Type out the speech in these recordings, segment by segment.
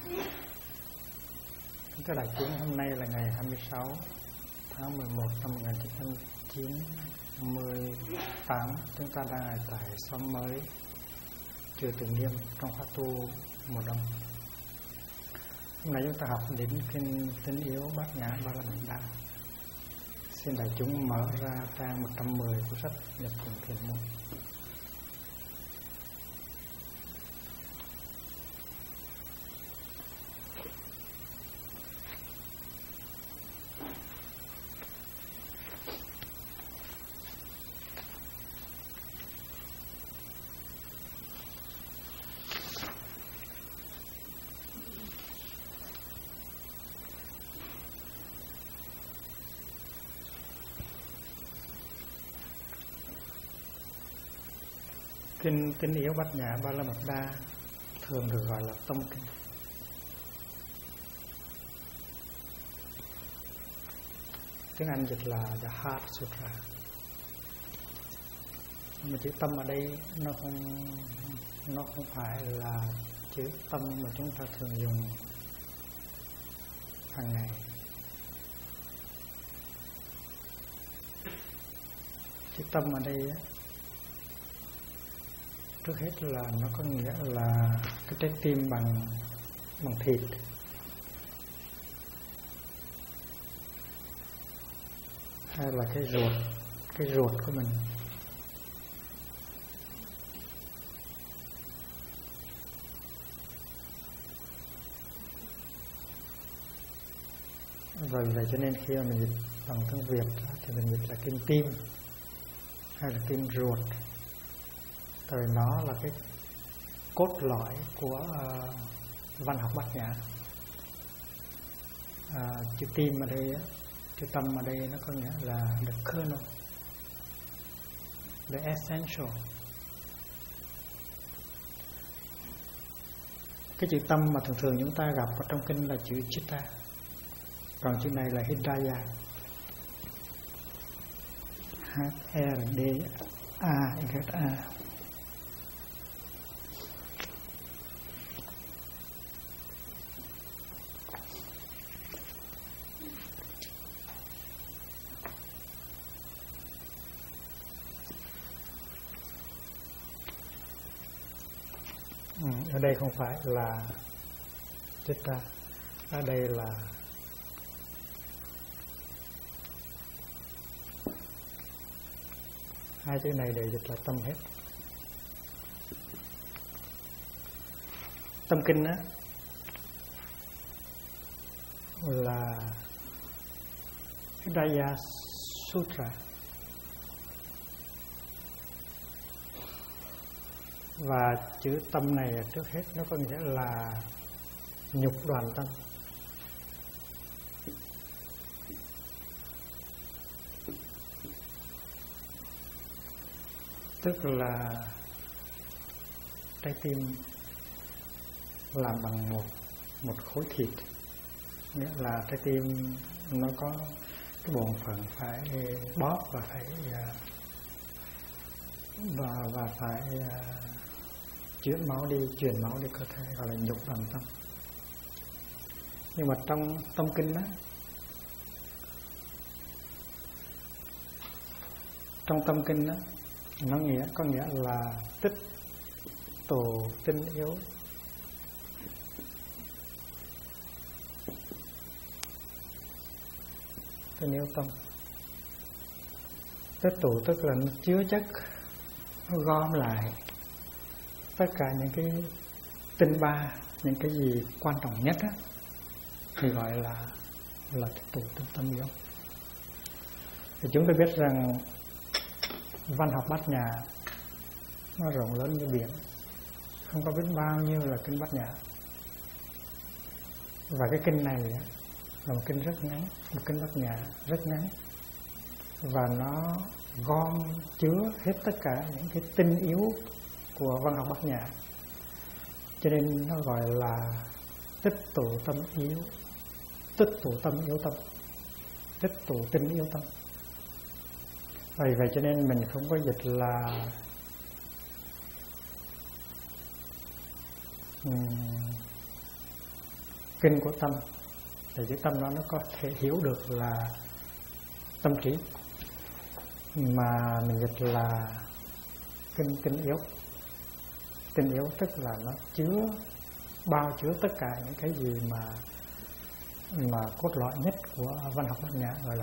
Cái đại chúng, hôm nay là ngày 26 tháng 11 năm 1998. Chúng ta đang ở tại xóm mới chùa Từ Nghiêm trong khóa tu mùa đông. Hôm nay chúng ta học đến kinh Tinh Yếu Bát Nhã Ba La Mật Đa. Xin đại chúng mở ra trang 110 của sách Nhập Thiền Thiền Môn. Kinh Tinh Yếu Bát Nhã Ba La Mật Đa thường được gọi là tông kinh. Tiếng Anh dịch là The Heart Sutra. Nhưng mà chữ tâm ở đây nó không phải là chữ tâm mà chúng ta thường dùng hàng ngày. Chữ tâm ở đây trước hết là nó có nghĩa là cái trái tim bằng thịt, hay là cái ruột của mình. Vậy cho nên khi mà mình dịch bằng tiếng Việt thì mình dịch là kim tim hay là kim ruột. Tại vì nó là cái cốt lõi của văn học Bát Nhã. Chữ tim ở đây, chữ tâm ở đây nó có nghĩa là the kernel, the essential. Cái chữ tâm mà thường thường chúng ta gặp ở trong kinh là chữ Chitta, còn chữ này là Hidaya, H-R-D-A-Y-A. Ở đây không phải là Chitta, ở đây là hai chữ này đều dịch là tâm hết. Tâm kinh á là Hidaya Sutra, và chữ tâm này trước hết nó có nghĩa là nhục đoàn tâm. Tức là trái tim làm bằng một khối thịt, nghĩa là trái tim nó có cái bổn phận phải bóp và phải chuyển máu đi cơ thể, gọi là nhục đoàn tâm. Nhưng mà trong tâm kinh đó, trong tâm kinh đó, nó có nghĩa là tích tụ tinh yếu. Tinh yếu tâm. Tích tụ tức là nó chứa chất, nó gom lại tất cả những cái tinh ba, những cái gì quan trọng nhất á, thì gọi là tích tụ trong tâm yếu. Thì chúng ta biết rằng văn học Bát Nhã nó rộng lớn như biển, không có biết bao nhiêu là kinh Bát Nhã. Và cái kinh này là một kinh rất ngắn, một kinh Bát Nhã rất ngắn, và nó gom chứa hết tất cả những cái tinh yếu của văn học Bát Nhã, cho nên nó gọi là tích tụ tâm yếu, tích tụ tâm yếu tâm, tích tụ tinh yếu tâm. Vậy cho nên mình không có dịch là kinh của tâm, thì cái tâm đó nó có thể hiểu được là tâm trí, mà mình dịch là kinh yếu. Kinh yếu tức là nó bao chứa tất cả những cái gì mà cốt lõi nhất của văn học Bát Nhã, gọi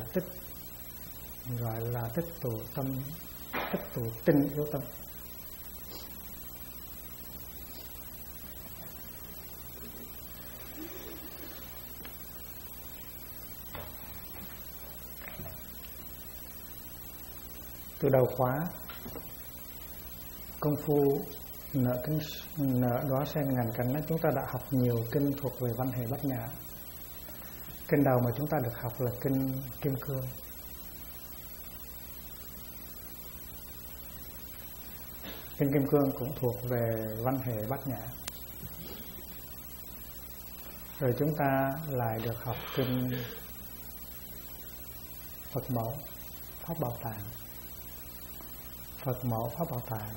là tích tụ tâm, tích tụ tinh yếu tâm. Từ đầu khóa công phu nở đóa sen ngàn cánh, chúng ta đã học nhiều kinh thuộc về văn hệ Bát Nhã. Kinh đầu mà chúng ta được học là kinh Kim Cương. Kinh Kim Cương cũng thuộc về văn hệ Bát Nhã. Rồi chúng ta lại được học kinh Phật Mẫu Pháp Bảo Tạng. Phật Mẫu Pháp Bảo Tạng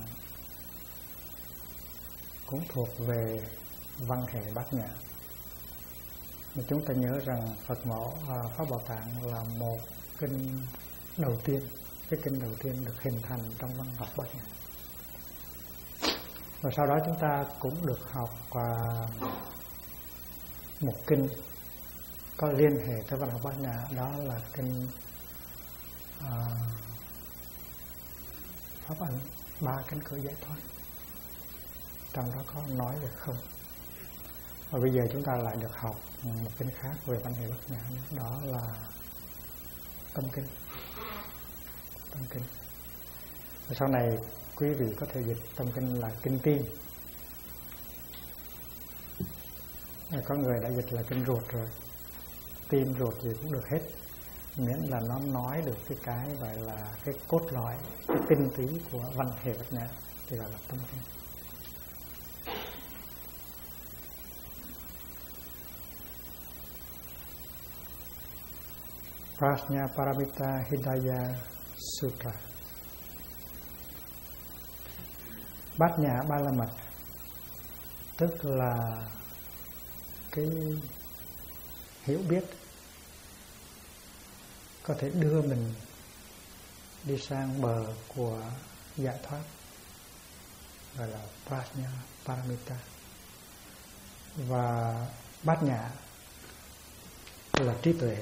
cũng thuộc về văn hệ Bát Nhã. Mà chúng ta nhớ rằng Phật Mẫu Pháp Bảo Tạng là một kinh đầu tiên, cái kinh đầu tiên được hình thành trong văn học Bát Nhã. Và sau đó chúng ta cũng được học một kinh có liên hệ tới văn học Bát Nhã, đó là kinh Pháp Ấn, 3 cánh cửa giải thoát. Trong đó có nói về không. Và bây giờ chúng ta lại được học một kinh khác về văn hệ Bát Nhã, đó là Tâm Kinh. Tâm Kinh. Và sau này quý vị có thể dịch Tâm Kinh là kinh tim. Có người đã dịch là kinh ruột rồi. Tim ruột gì cũng được hết, miễn là nó nói được cái gọi là cái cốt lõi, cái tinh túy của văn hệ Bát Nhã thì gọi là Tâm Kinh. Prajna Paramita Hidaya Sutra. Bát Nhã Ba La Mật tức là cái hiểu biết có thể đưa mình đi sang bờ của giải thoát, gọi là Prajna Paramita. Và Bát Nhã là trí tuệ.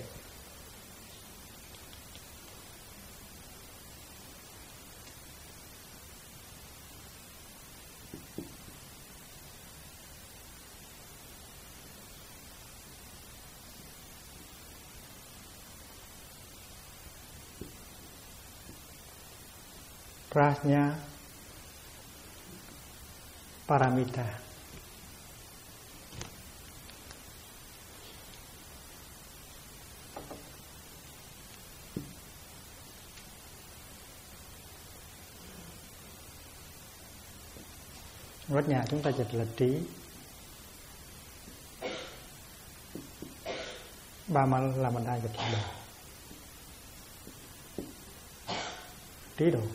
Prajna Paramita. Bát Nhã chúng ta dịch là trí. Ba La Mật Đa dịch là đồ. Trí độ.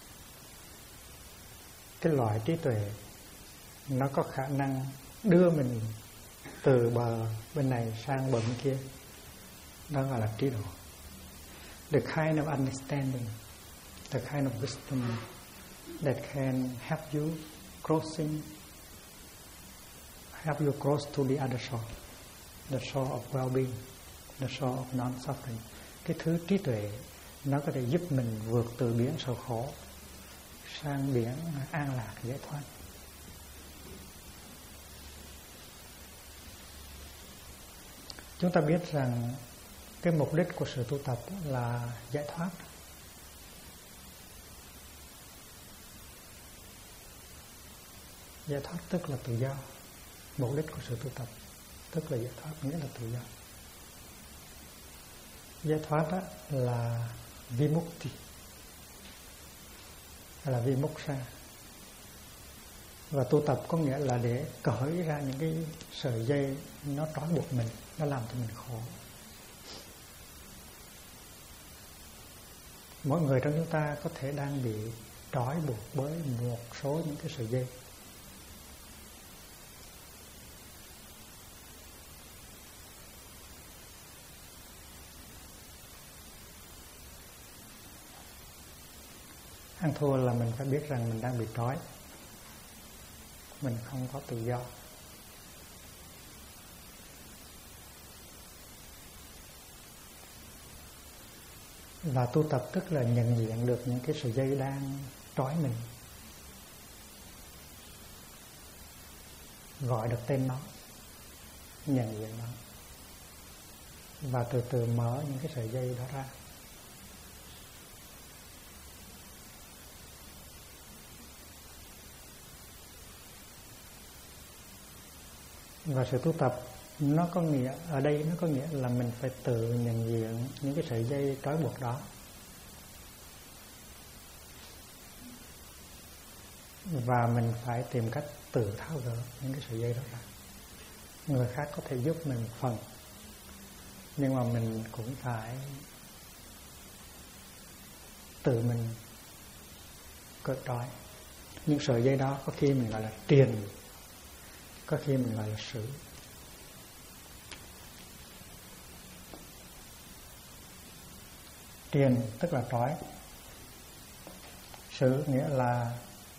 Cái loại trí tuệ nó có khả năng đưa mình từ bờ bên này sang bờ bên kia, đó gọi là trí độ. The kind of understanding, the kind of wisdom that can help you cross to the other shore, the shore of well-being, the shore of non-suffering. Cái thứ trí tuệ nó có thể giúp mình vượt từ biển sầu khổ sang biển an lạc giải thoát. Chúng ta biết rằng cái mục đích của sự tu tập là giải thoát. Giải thoát tức là tự do. Mục đích của sự tu tập tức là giải thoát, nghĩa là tự do. Giải thoát đó là Vimukti, hay là Vimoksha. Và tu tập có nghĩa là để cởi ra những cái sợi dây nó trói buộc mình, nó làm cho mình khổ. Mỗi người trong chúng ta có thể đang bị trói buộc bởi một số những cái sợi dây. Ăn thua là mình phải biết rằng mình đang bị trói, mình không có tự do. Và tu tập tức là nhận diện được những cái sợi dây đang trói mình, gọi được tên nó, nhận diện nó, và từ từ mở những cái sợi dây đó ra. Và sự tu tập nó có nghĩa, ở đây nó có nghĩa là mình phải tự nhận diện những cái sợi dây trói buộc đó, và mình phải tìm cách tự tháo gỡ những cái sợi dây đó ra. Người khác có thể giúp mình phần, nhưng mà mình cũng phải tự mình cởi trói. Những sợi dây đó có khi mình gọi là triền, có khi mình gọi là sử. Triền tức là trói, sử nghĩa là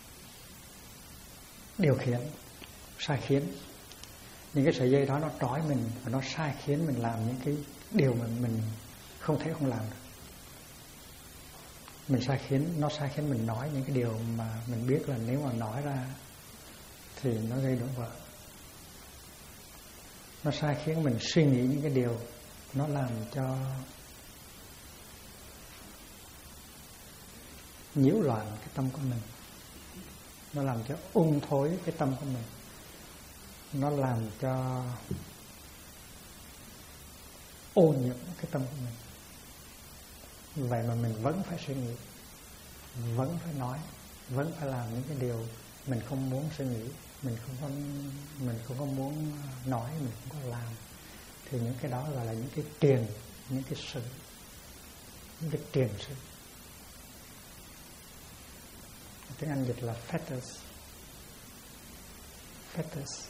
điều khiển, sai khiến. Những cái sợi dây đó nó trói mình và nó sai khiến mình làm những cái điều mà mình không thể không làm được. Nó sai khiến mình nói những cái điều mà mình biết là nếu mà nói ra thì nó gây đổ vỡ. Nó sai khiến mình suy nghĩ những cái điều nó làm cho nhiễu loạn cái tâm của mình, nó làm cho ung thối cái tâm của mình, nó làm cho ô nhiễm cái tâm của mình. Vậy mà mình vẫn phải suy nghĩ, vẫn phải nói, vẫn phải làm những cái điều mình không muốn suy nghĩ, mình không có muốn nói, mình không có làm. Thì những cái đó gọi là những cái triền, những cái sự, những cái triền sự. Tiếng Anh dịch là fetters. Fetters.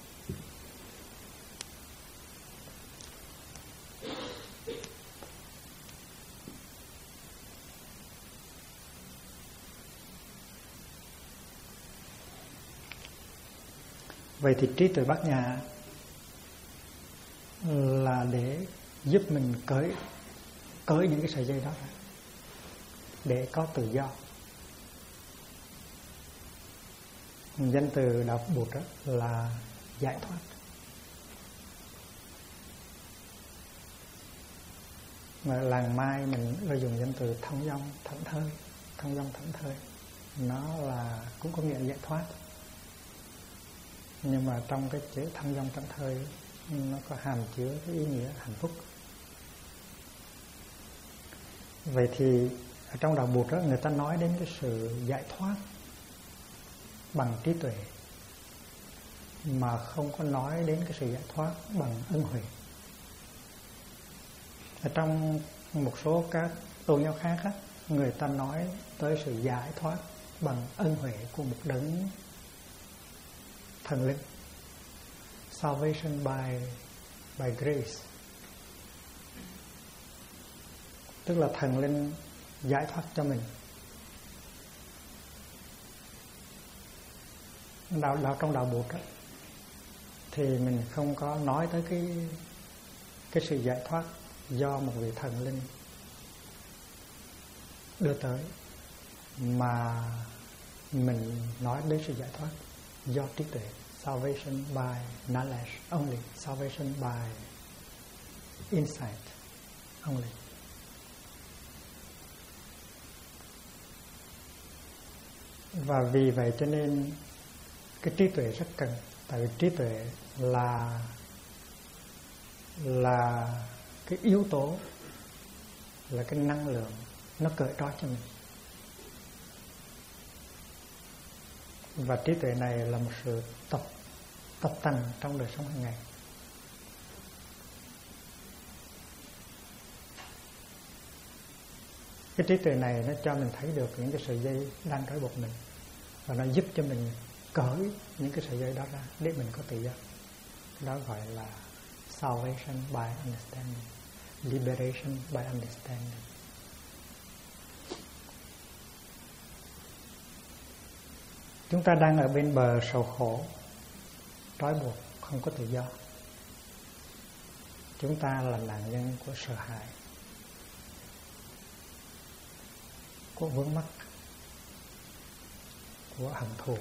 Vậy thì trí tuệ Bát Nhã là để giúp mình cởi những cái sợi dây đó ra, để có tự do. Danh từ đạo Bụt đó là giải thoát. Mà làng Mai mình có dùng danh từ thông dong thảnh thơi. Thông dong thảnh thơi nó là cũng có nghĩa giải thoát, nhưng mà trong cái chữ thông dong thảnh thơi nó có hàm chứa cái ý nghĩa hạnh phúc. Vậy thì ở trong đạo Bụt đó, người ta nói đến cái sự giải thoát bằng trí tuệ, mà không có nói đến cái sự giải thoát bằng ân huệ. Ở trong một số các tôn giáo khác á, người ta nói tới sự giải thoát bằng ân huệ của một đấng thần linh, salvation by grace, tức là thần linh giải thoát cho mình. Trong đạo Bụt đó, thì mình không có nói tới cái sự giải thoát do một vị thần linh đưa tới, mà mình nói đến sự giải thoát do trí tuệ, salvation by knowledge only, salvation by insight only. Và vì vậy cho nên cái trí tuệ rất cần, tại vì trí tuệ là cái yếu tố, là cái năng lượng nó cởi trói cho mình. Và trí tuệ này là một sự tập tành trong đời sống hàng ngày. Cái trí tuệ này nó cho mình thấy được những cái sợi dây đang trói buộc mình, và nó giúp cho mình cởi những cái sợi dây đó ra để mình có tự do. Đó gọi là salvation by understanding, liberation by understanding. Chúng ta đang ở bên bờ sầu khổ, trói buộc, không có tự do. Chúng ta là nạn nhân của sợ hãi, của vướng mắc, của hận thù,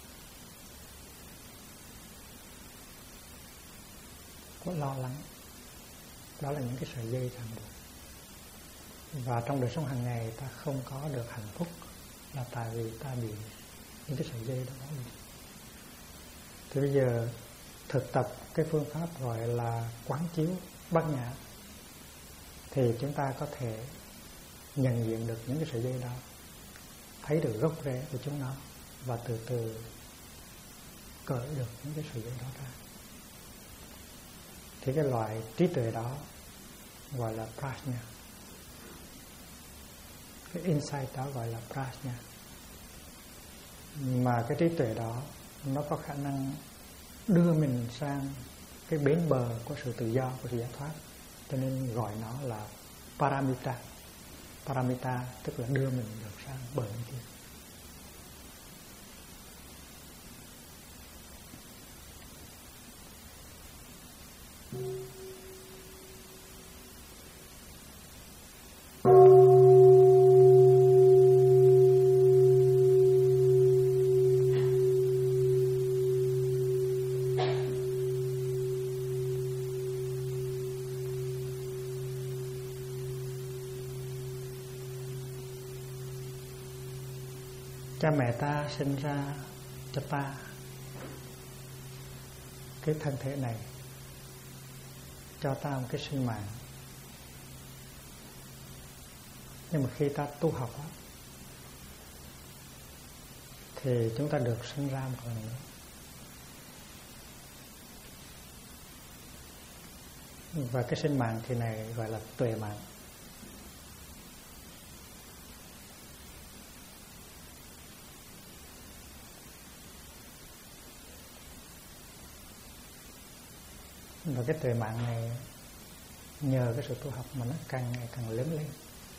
của lo lắng. Đó là những cái sợi dây ràng buộc. Và trong đời sống hàng ngày ta không có được hạnh phúc là tại vì ta bị những cái sợi dây đó. Thì bây giờ thực tập cái phương pháp gọi là quán chiếu bát nhã, thì chúng ta có thể nhận diện được những cái sợi dây đó, thấy được gốc rễ của chúng nó, và từ từ cởi được những cái sợi dây đó ra. Thì cái loại trí tuệ đó gọi là prajna. Cái insight đó gọi là prajna. Mà cái trí tuệ đó nó có khả năng đưa mình sang cái bến bờ của sự tự do, của sự giải thoát. Cho nên gọi nó là paramita. Paramita tức là đưa mình được sang bờ bên kia. Cha mẹ ta sinh ra cho ta cái thân thể này, cho ta một cái sinh mạng. Nhưng mà khi ta tu học thì chúng ta được sinh ra một lần nữa. Và cái sinh mạng thì này gọi là tuệ mạng. Và cái tuệ mạng này nhờ cái sự tu học mà nó càng ngày càng lớn lên.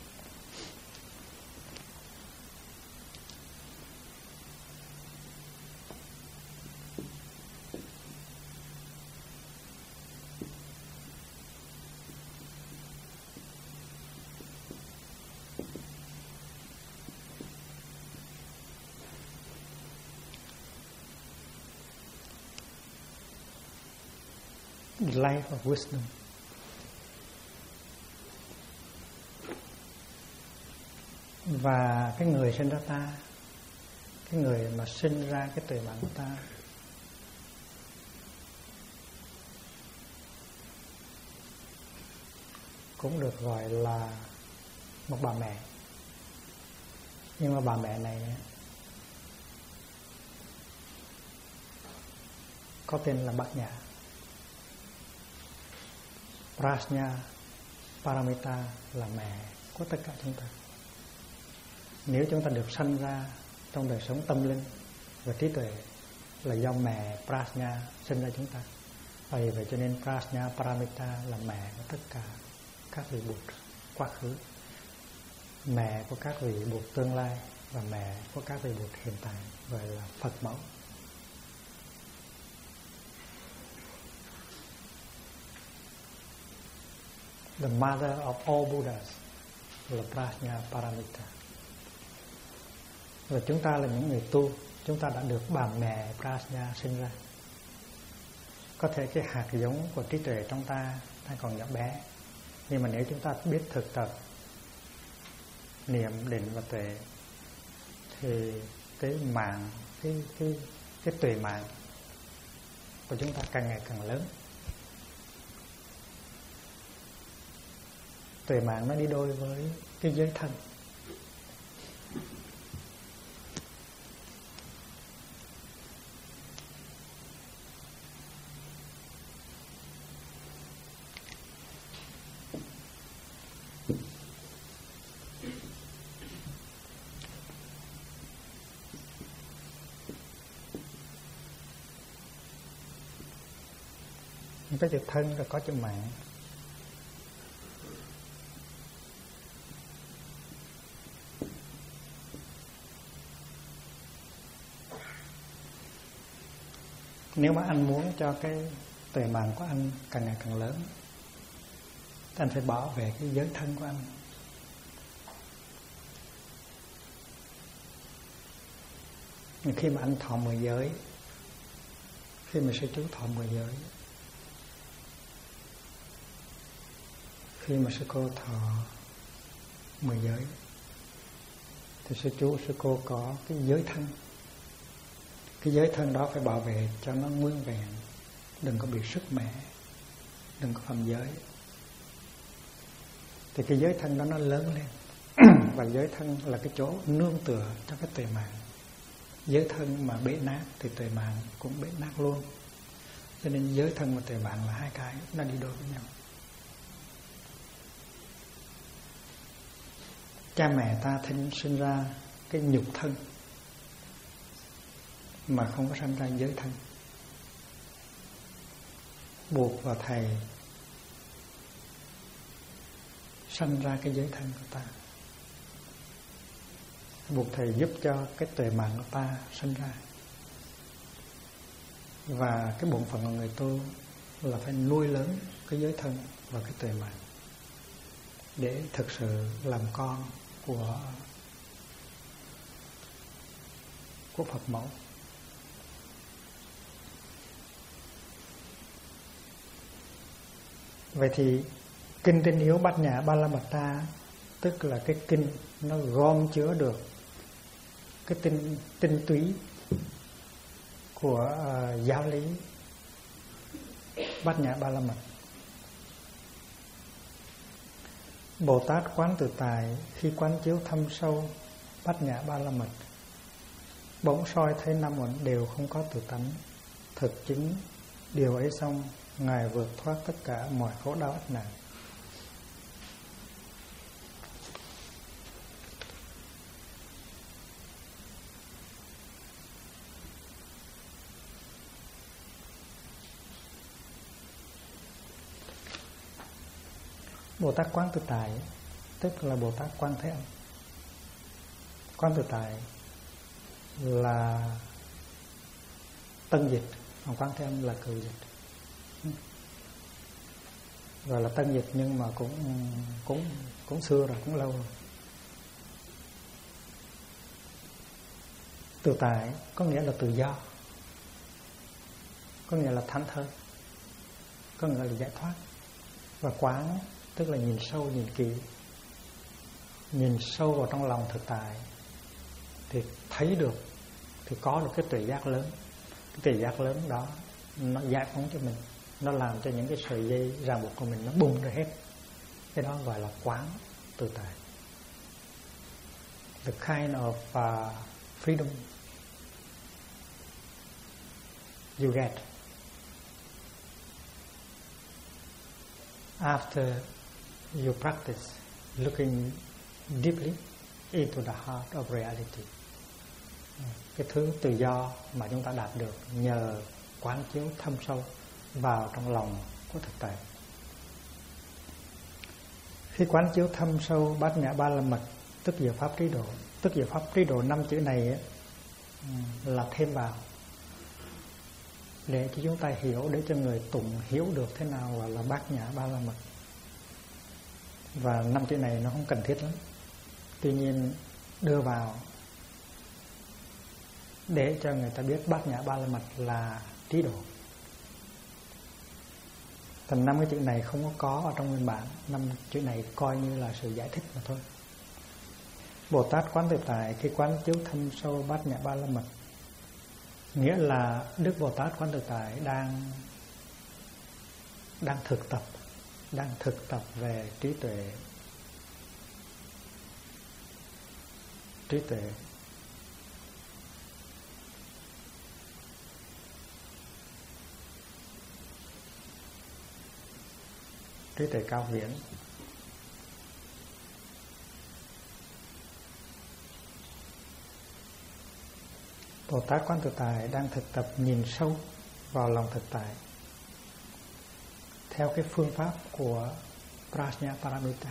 Life of wisdom. Và cái người sinh ra ta, cái người mà sinh ra cái tuệ mạng của ta, cũng được gọi là một bà mẹ. Nhưng mà bà mẹ này có tên là Bát Nhã. Prajna, Paramita là mẹ của tất cả chúng ta. Nếu chúng ta được sanh ra trong đời sống tâm linh và trí tuệ là do mẹ Prajna sinh ra chúng ta. Vì vậy cho nên Prajna, Paramita là mẹ của tất cả các vị Bụt quá khứ, mẹ của các vị Bụt tương lai và mẹ của các vị Bụt hiện tại, gọi là Phật mẫu. The mother of all Buddhas là Prajna Paramita. Và chúng ta là những người tu, chúng ta đã được bà mẹ Prajna sinh ra. Có thể cái hạt giống của trí tuệ trong ta đang còn nhỏ bé, nhưng mà nếu chúng ta biết thực tập niệm định và tuệ thì cái mạng, cái tuệ mạng của chúng ta càng ngày càng lớn. Tuệ mạng nó đi đôi với cái giới thân. Cái chữ thân là có chữ mạng. Nếu mà anh muốn cho cái tuệ mạng của anh càng ngày càng lớn, thì anh phải bảo vệ cái giới thân của anh. Khi mà anh thọ 10 giới, khi mà sư chú thọ 10 giới, khi mà sư cô thọ 10 giới, thì sư chú, sư cô có cái giới thân. Cái giới thân đó phải bảo vệ cho nó nguyên vẹn, đừng có bị sức mẻ, đừng có phạm giới. Thì cái giới thân đó nó lớn lên. Và giới thân là cái chỗ nương tựa cho cái tuệ mạng. Giới thân mà bể nát thì tuệ mạng cũng bể nát luôn. Cho nên giới thân và tuệ mạng là hai cái nó đi đôi với nhau. Cha mẹ ta sinh ra cái nhục thân mà không có sinh ra giới thân. Buộc vào thầy sinh ra cái giới thân của ta, buộc thầy giúp cho cái tuệ mạng của ta sinh ra. Và cái bổn phận của người tu là phải nuôi lớn cái giới thân và cái tuệ mạng để thực sự làm con của Phật mẫu. Vậy thì kinh Tinh Yếu Bát Nhã Ba La Mật Đa, tức là cái kinh nó gom chứa được cái tinh túy của giáo lý Bát Nhã Ba La Mật. Bồ Tát Quán Tự Tại khi quán chiếu thâm sâu Bát Nhã Ba La Mật, bỗng soi thấy năm uẩn đều không có tự tánh. Thực chứng điều ấy xong, Ngài vượt thoát tất cả mọi khổ đau ách nạn. Bồ Tát Quán Tự Tại tức là Bồ Tát Quan Thế Âm. Quán Tự Tại là tân dịch, còn Quán Thế Âm là cựu dịch. Gọi là tân dịch nhưng mà cũng xưa rồi, cũng lâu rồi. Tự tại có nghĩa là tự do, có nghĩa là thảnh thơi, có nghĩa là giải thoát. Và quán tức là nhìn sâu, nhìn kỹ, nhìn sâu vào trong lòng thực tại thì thấy được, thì có được cái tuệ giác lớn. Cái tuệ giác lớn đó nó giải phóng cho mình, nó làm cho những cái sợi dây ràng buộc của mình nó bung ra hết. Cái đó gọi là quán tự tại. The kind of freedom you get after you practice looking deeply into the heart of reality. Cái thứ tự do mà chúng ta đạt được nhờ quán chiếu thâm sâu vào trong lòng của thực tại. Khi quán chiếu thâm sâu Bát Nhã Ba La Mật, tức diệu pháp trí độ. Tức diệu pháp trí độ 5 chữ này ấy, là thêm vào để cho chúng ta hiểu, để cho người tụng hiểu được thế nào gọi là Bát Nhã Ba La Mật. Và 5 chữ này nó không cần thiết lắm, tuy nhiên đưa vào để cho người ta biết Bát Nhã Ba La Mật là trí độ. Thành 5 cái chữ này không có ở trong nguyên bản. 5 chữ này coi như là sự giải thích mà thôi. Bồ Tát Quán Tự Tại khi quán chiếu thâm sâu Bát Nhã Ba La Mật, nghĩa là Đức Bồ Tát Quán Tự Tại đang thực tập về trí tuệ. Trí tuệ cao viễn. Bồ Tát Quán Tự Tại đang thực tập nhìn sâu vào lòng thực tại theo cái phương pháp của Prajna Paramita.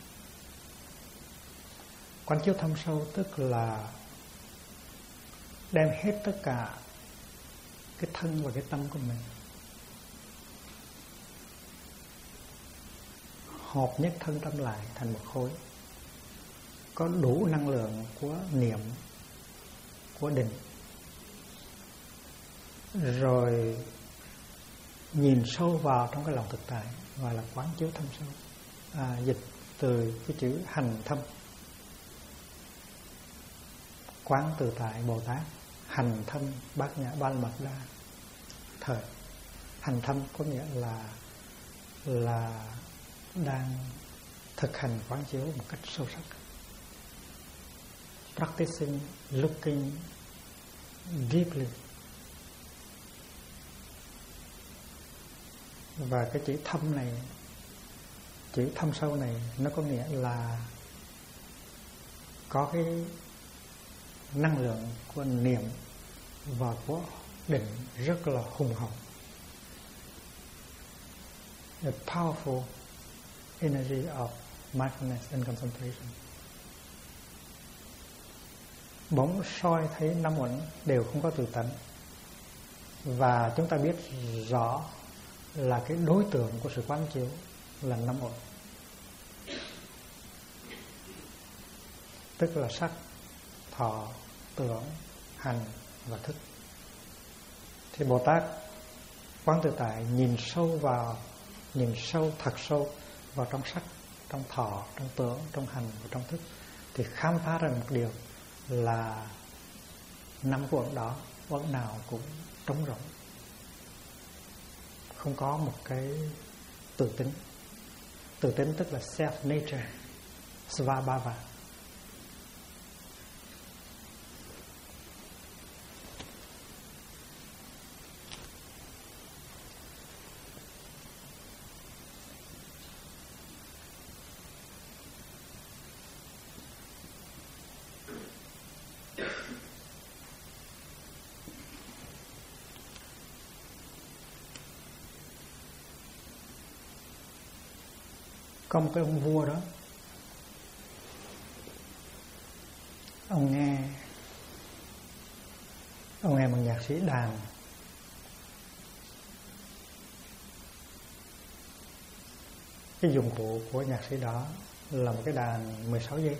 Quán chiếu thâm sâu tức là đem hết tất cả cái thân và cái tâm của mình, hợp nhất thân tâm lại thành một khối, có đủ năng lượng của niệm, của định, rồi nhìn sâu vào trong cái lòng thực tại, gọi là quán chiếu thâm sâu. Dịch từ cái chữ hành thâm, quán tự tại Bồ Tát, hành thâm Bát Nhã Ba La Mật Đa. Thời hành thâm có nghĩa là đang thực hành quán chiếu một cách sâu sắc. Practicing looking deeply. Và cái chữ thâm này, chữ thâm sâu này, nó có nghĩa là có cái năng lượng của niệm và của định rất là hùng hậu. The powerful energy of mindfulness and concentration. Bỗng soi thấy năm uẩn đều không có tự tánh, và chúng ta biết rõ là cái đối tượng của sự quán chiếu là năm uẩn, tức là sắc, thọ, tưởng, hành và thức. Thì Bồ Tát quán tự tại nhìn sâu vào, nhìn sâu, thật sâu vào trong sắc, trong thọ, trong tưởng, trong hành và trong thức, thì khám phá ra một điều là năm uẩn đó uẩn nào cũng trống rỗng, không có một cái tự tính. Tự tính tức là self nature, svabhava. Có một cái ông vua đó, ông nghe một nhạc sĩ đàn cái dụng cụ của nhạc sĩ đó là một cái đàn 16 dây.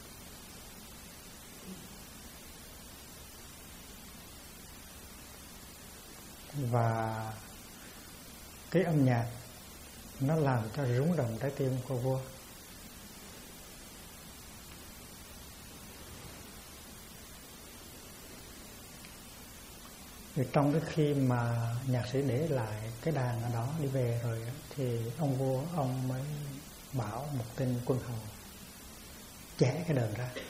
Và cái âm nhạc nó làm cho rung động trái tim của vua. Thì trong cái khi mà nhạc sĩ để lại cái đàn ở đó đi về rồi, thì ông vua ông mới bảo một tên quân hầu chẻ cái đờn ra,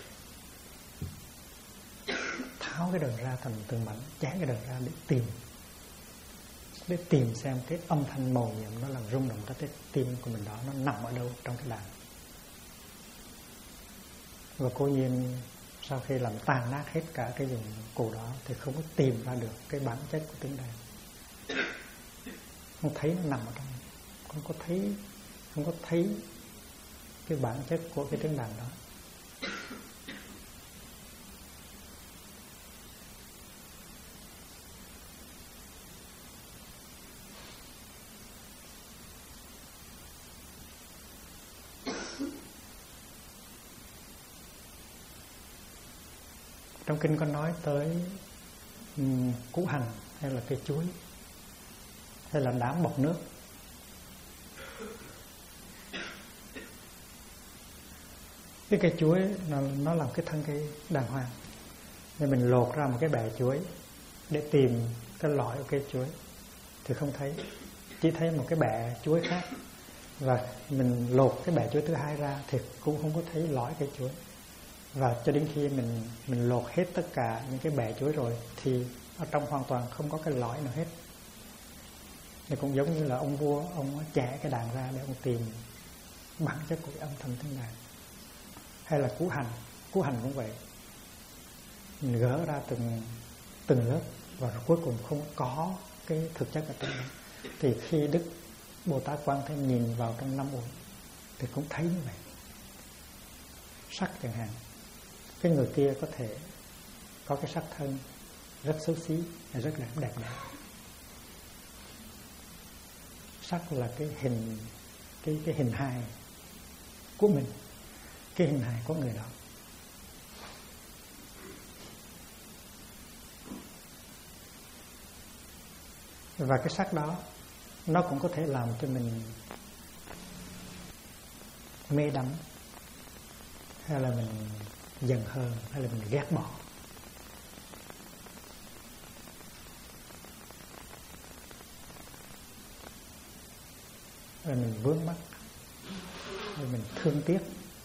tháo cái đờn ra thành từng mảnh, chẻ cái đờn ra để tìm xem cái âm thanh mầu nhiệm nó làm rung động trái tim của mình đó, nó nằm ở đâu trong cái đàn. Và cố nhiên sau khi làm tàn nát hết cả cái dụng cụ đó thì không có tìm ra được cái bản chất của tiếng đàn, không thấy nó nằm ở trong, không có thấy cái bản chất của cái tiếng đàn đó. Trong kinh có nói tới củ hành hay là cây chuối hay là đám bọt nước. Cái cây chuối nó làm cái thân cây đàng hoàng, nên mình lột ra một cái bẹ chuối để tìm cái lõi của cây chuối thì không thấy, chỉ thấy một cái bẹ chuối khác. Và mình lột cái bẹ chuối thứ hai ra thì cũng không có thấy lõi cây chuối. Và cho đến khi mình lột hết tất cả những cái bẹ chuối rồi thì ở trong hoàn toàn không có cái lõi nào hết. Thì cũng giống như là ông vua, ông chẻ cái đàn ra để ông tìm bản chất của cái âm thanh tiếng đàn. Hay là củ hành cũng vậy, mình gỡ ra từng lớp và cuối cùng không có cái thực chất ở trong đó. Thì khi Đức Bồ Tát Quan Thế nhìn vào trong năm uẩn thì cũng thấy như vậy. Sắc chẳng hạn, cái người kia có thể có cái sắc thân, rất xấu xí, rất đẹp đẽ. Sắc là cái hình hài của mình, cái hình hài của người đó. Và cái sắc đó nó cũng có thể làm cho mình mê đắm, hay là mình giận hờn, hay là mình ghét bỏ. Rồi mình vướng mắc, rồi mình thương tiếc.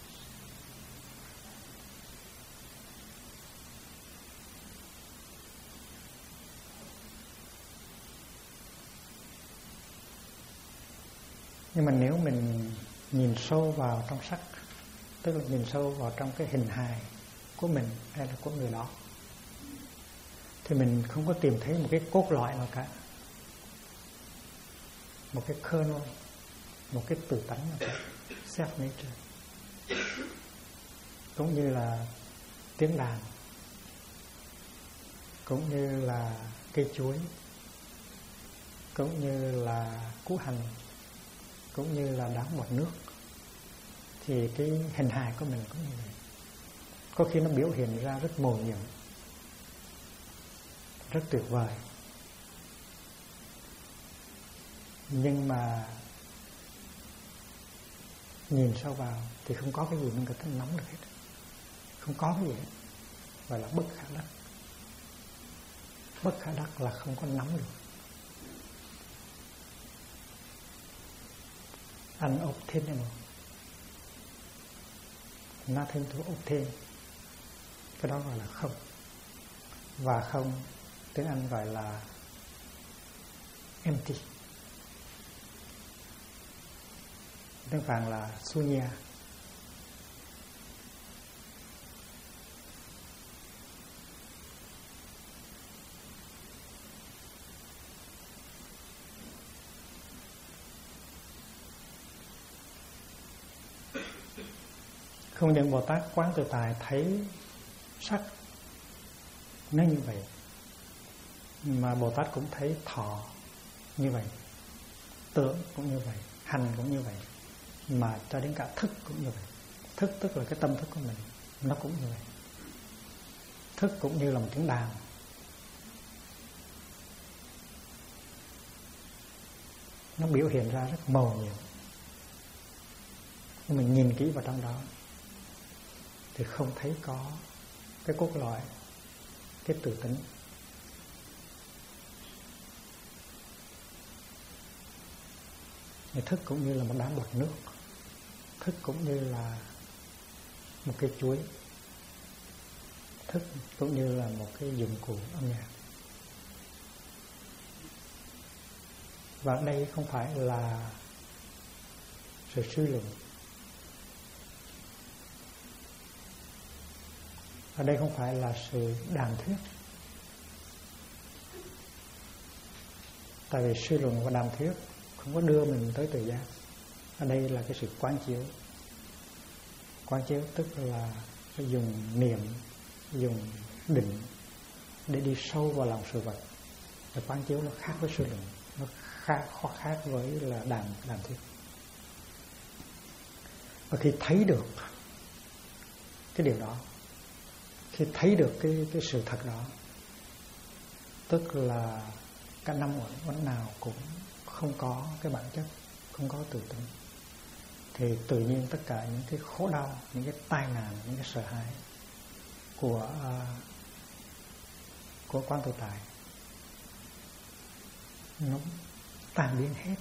Nhưng mà nếu mình nhìn sâu vào trong sắc, tức là nhìn sâu vào trong cái hình hài của mình hay là của người đó, thì mình không có tìm thấy một cái cốt lõi nào cả, một cái kernel, một cái tự tánh nào cả, self nature. Cũng như là tiếng đàn, cũng như là cây chuối, cũng như là củ hành, cũng như là đám bọt nước, thì cái hình hài của mình cũng như vậy. Có khi nó biểu hiện ra rất mầu nhiệm, rất tuyệt vời, nhưng mà nhìn sâu vào thì không có cái gì mình có thể nắm được hết, không có cái gì hết. Gọi là bất khả đắc. Bất khả đắc là không có nắm được. Unobtainable, nothing to obtain. Cái đó gọi là không. Và không tiếng Anh gọi là empty, tiếng Phạn là sunya. Không những Bồ Tát Quán Tự Tại thấy sắc nó như vậy, mà Bồ Tát cũng thấy thọ như vậy, tưởng cũng như vậy, hành cũng như vậy, mà cho đến cả thức cũng như vậy. Thức tức là cái tâm thức của mình, nó cũng như vậy. Thức cũng như là một tiếng đàn. Nó biểu hiện ra rất màu nhiệm. Nhưng mình nhìn kỹ vào trong đó thì không thấy có cái cốt lõi, cái tự tính. Thức cũng như là một đám bọt nước, thức cũng như là một cây chuối, thức cũng như là một cái dụng cụ âm nhạc. Và đây không phải là sự suy luận, ở đây không phải là sự đàm thuyết. Tại vì suy luận và đàm thuyết không có đưa mình tới tự giác. Ở đây là cái sự quán chiếu. Quán chiếu tức là phải dùng niệm, dùng định để đi sâu vào lòng sự vật. Và quán chiếu nó khác với suy luận, nó khác với là đàm thuyết. Và khi thấy được cái điều đó, khi thấy được cái sự thật đó, tức là cả năm uẩn nào cũng không có cái bản chất, không có tự tính, thì tự nhiên tất cả những cái khổ đau, những cái tai nạn, những cái sợ hãi của Quán Tự Tại nó tan biến hết.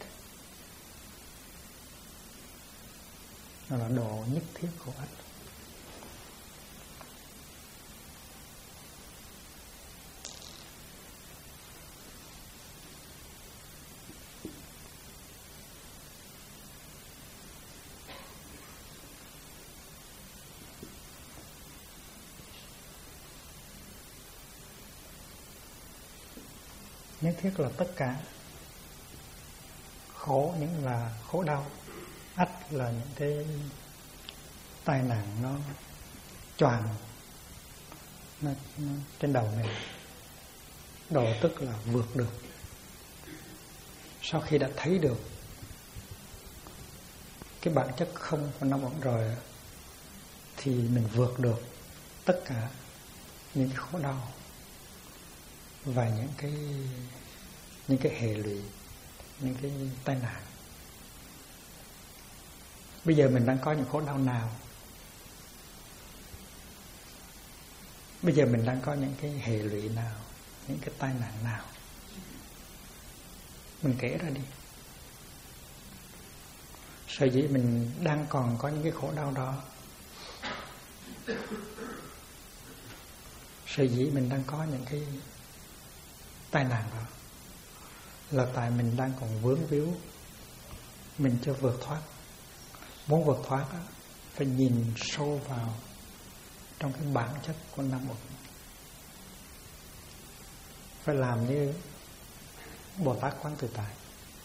Nó là độ nhất thiết của ách. Nhất thiết là tất cả. Khổ những là khổ đau, ách là những cái tai nạn nó choàng nó trên đầu mình. Độ tức là vượt được. Sau khi đã thấy được cái bản chất không của năm uẩn rồi thì mình vượt được tất cả những cái khổ đau và những cái hệ lụy, những cái tai nạn. Bây giờ mình đang có những khổ đau nào? Bây giờ mình đang có những cái hệ lụy nào, những cái tai nạn nào? Mình kể ra đi. Sở dĩ mình đang còn có những cái khổ đau đó, sở dĩ mình đang có những cái tai nạn đó, là tại mình đang còn vướng víu, mình chưa vượt thoát. Muốn vượt thoát đó, phải nhìn sâu vào trong cái bản chất của năm uẩn. Phải làm như Bồ Tát Quán Tự Tại.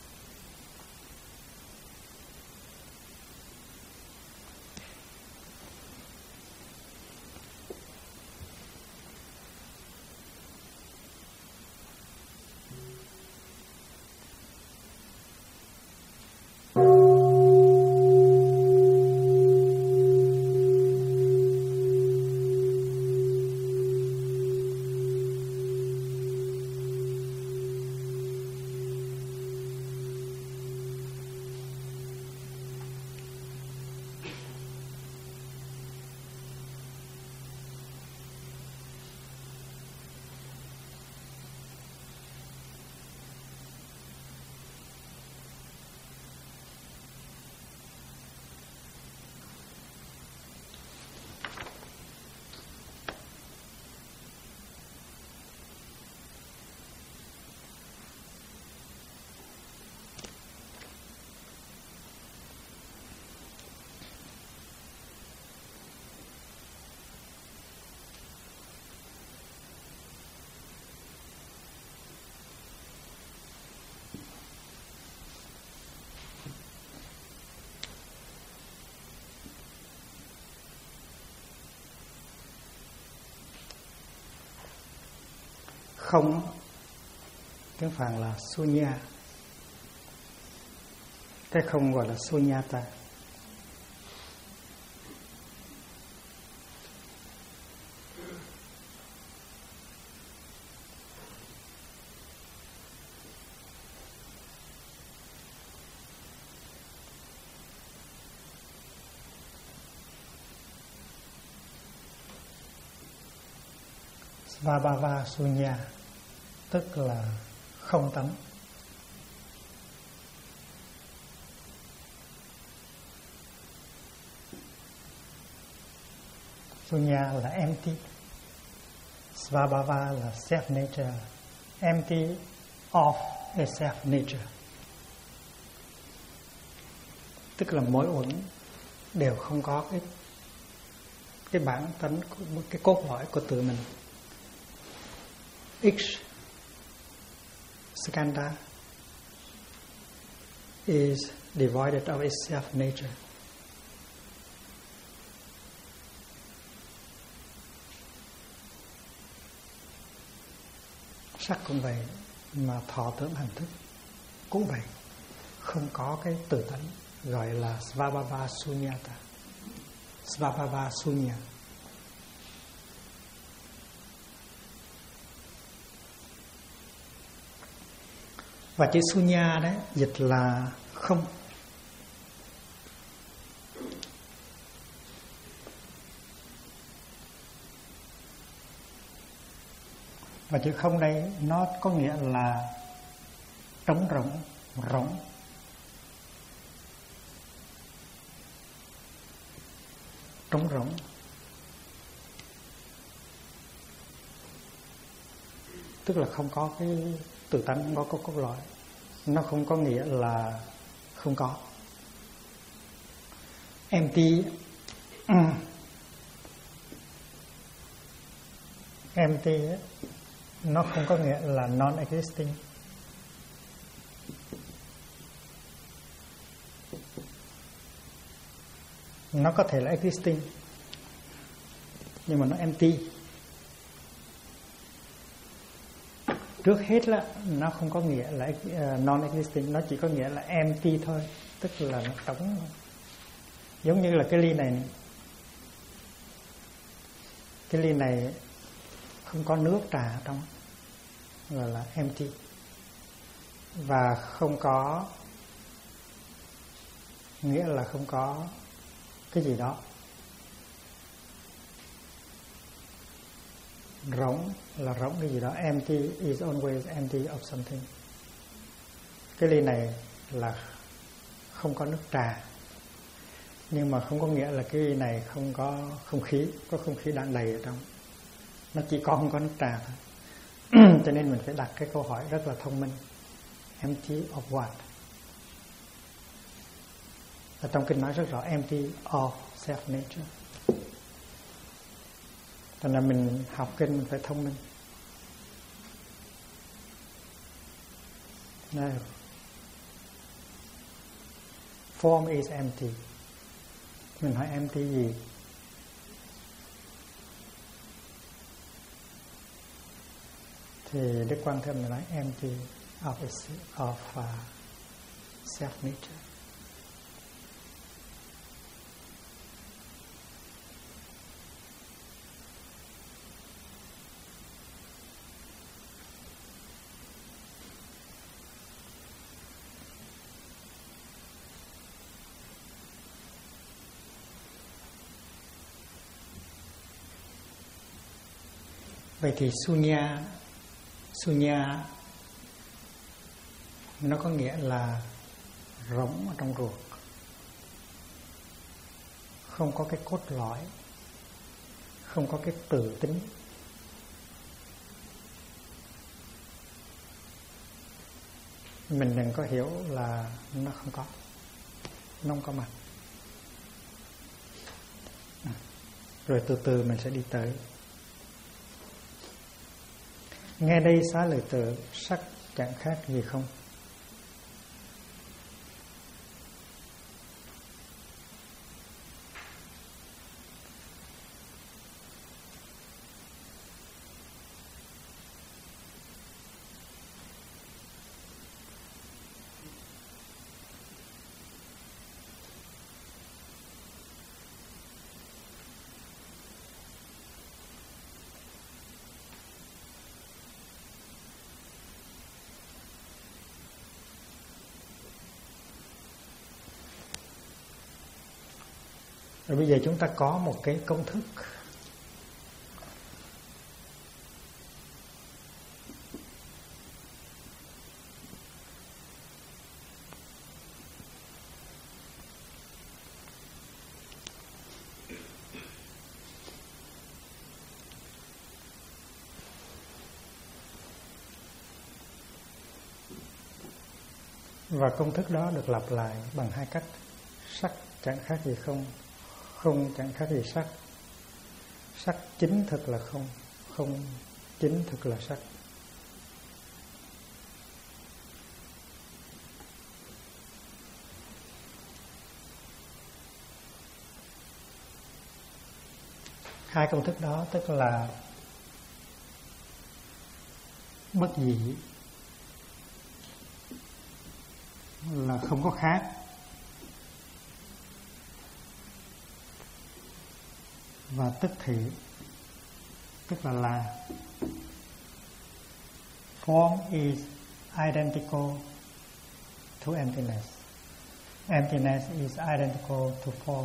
Không, tiếng Phạn là sunya. Cái không gọi là sunyata. Svabhava sunya tức là không tánh. Sunya là empty. Svabhava là self nature. Empty of a self nature. Tức là mỗi uẩn đều không có cái bản tánh, cái cốt lõi của tự mình. Each skandha is divided of its self nature. Sắc cũng vậy, mà thọ tưởng hành thức cũng vậy, không có cái tự tánh, gọi là svabhava sunyata. Svabhava sunya. Và chữ sunya đấy dịch là không. Và chữ không đây nó có nghĩa là trống rỗng, rỗng. Trống rỗng. Tức là không có cái tự tánh, không có cốt lõi. Nó không có nghĩa là không có. Empty empty ấy, nó không có nghĩa là non-existing. Nó có thể là existing, nhưng mà nó empty. Trước hết là nó không có nghĩa là non-existing, nó chỉ có nghĩa là empty thôi, tức là nó trống. Giống như là cái ly này, cái ly này không có nước trà ở trong, gọi là empty. Và không có nghĩa là không có cái gì đó. Rỗng là rỗng cái gì đó. Empty is always empty of something. Cái ly này là không có nước trà, nhưng mà không có nghĩa là cái ly này không có không khí. Có không khí đang đầy ở trong, nó chỉ có không có nước trà thôi. Cho nên mình phải đặt cái câu hỏi rất là thông minh. Empty of what? Ở trong kinh nói rất rõ, empty of self-nature. Cho nên mình học kinh mình phải thông minh. Đây. Form is empty. Mình hỏi empty gì? Thì Đức Quang Thế Âm nói empty of self-nature. Vậy thì sunya nó có nghĩa là rỗng ở trong ruột, không có cái cốt lõi, không có cái tự tính. Mình đừng có hiểu là nó không có mặt. Rồi từ từ mình sẽ đi tới. Nghe đây xá lợi tử, sắc chẳng khác gì không. Rồi bây giờ chúng ta có một cái công thức. Và công thức đó được lặp lại bằng hai cách. Sắc chẳng khác gì không, không chẳng khác gì sắc. Sắc chính thực là không, không chính thực là sắc. Hai công thức đó tức là bất dị là không có khác, và tức thị tức là form is identical to emptiness. Emptiness is identical to form.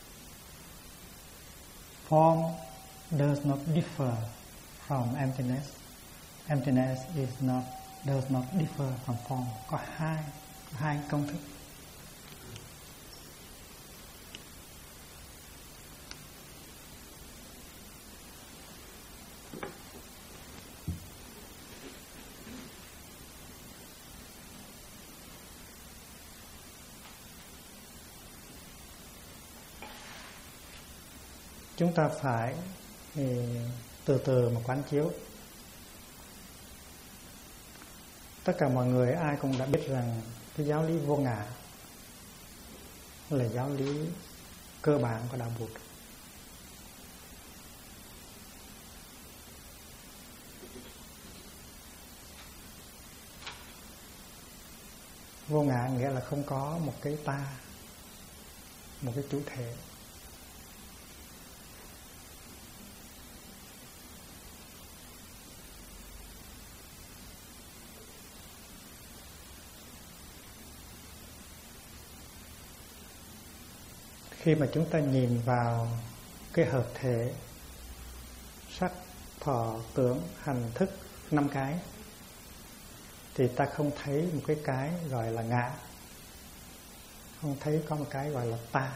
Form does not differ from emptiness. Emptiness does not differ from form. Có hai công thức. Chúng ta phải từ từ mà quán chiếu. Tất cả mọi người ai cũng đã biết rằng cái giáo lý vô ngã là giáo lý cơ bản của đạo Bụt. Vô ngã nghĩa là không có một cái ta, một cái chủ thể. Khi mà chúng ta nhìn vào cái hợp thể sắc, thọ, tưởng, hành, thức 5 cái thì ta không thấy một cái gọi là ngã, không thấy có một cái gọi là ta.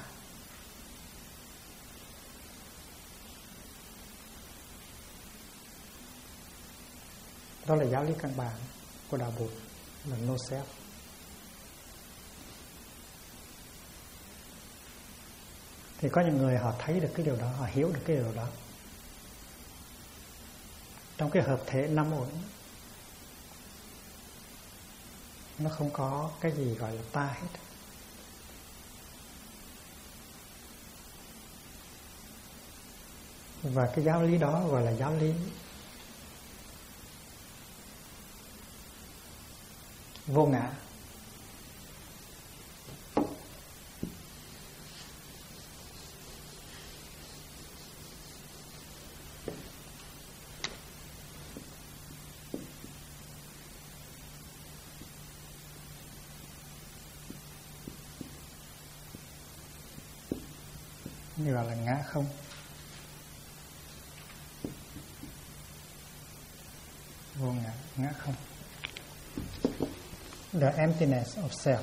Đó là giáo lý căn bản của đạo Bụt, là no self. Thì có những người họ thấy được cái điều đó, họ hiểu được cái điều đó. Trong cái hợp thể 5 uẩn, nó không có cái gì gọi là ta hết. Và cái giáo lý đó gọi là giáo lý vô ngã. Như gọi là ngã không. Vô ngã, ngã không. The emptiness of self.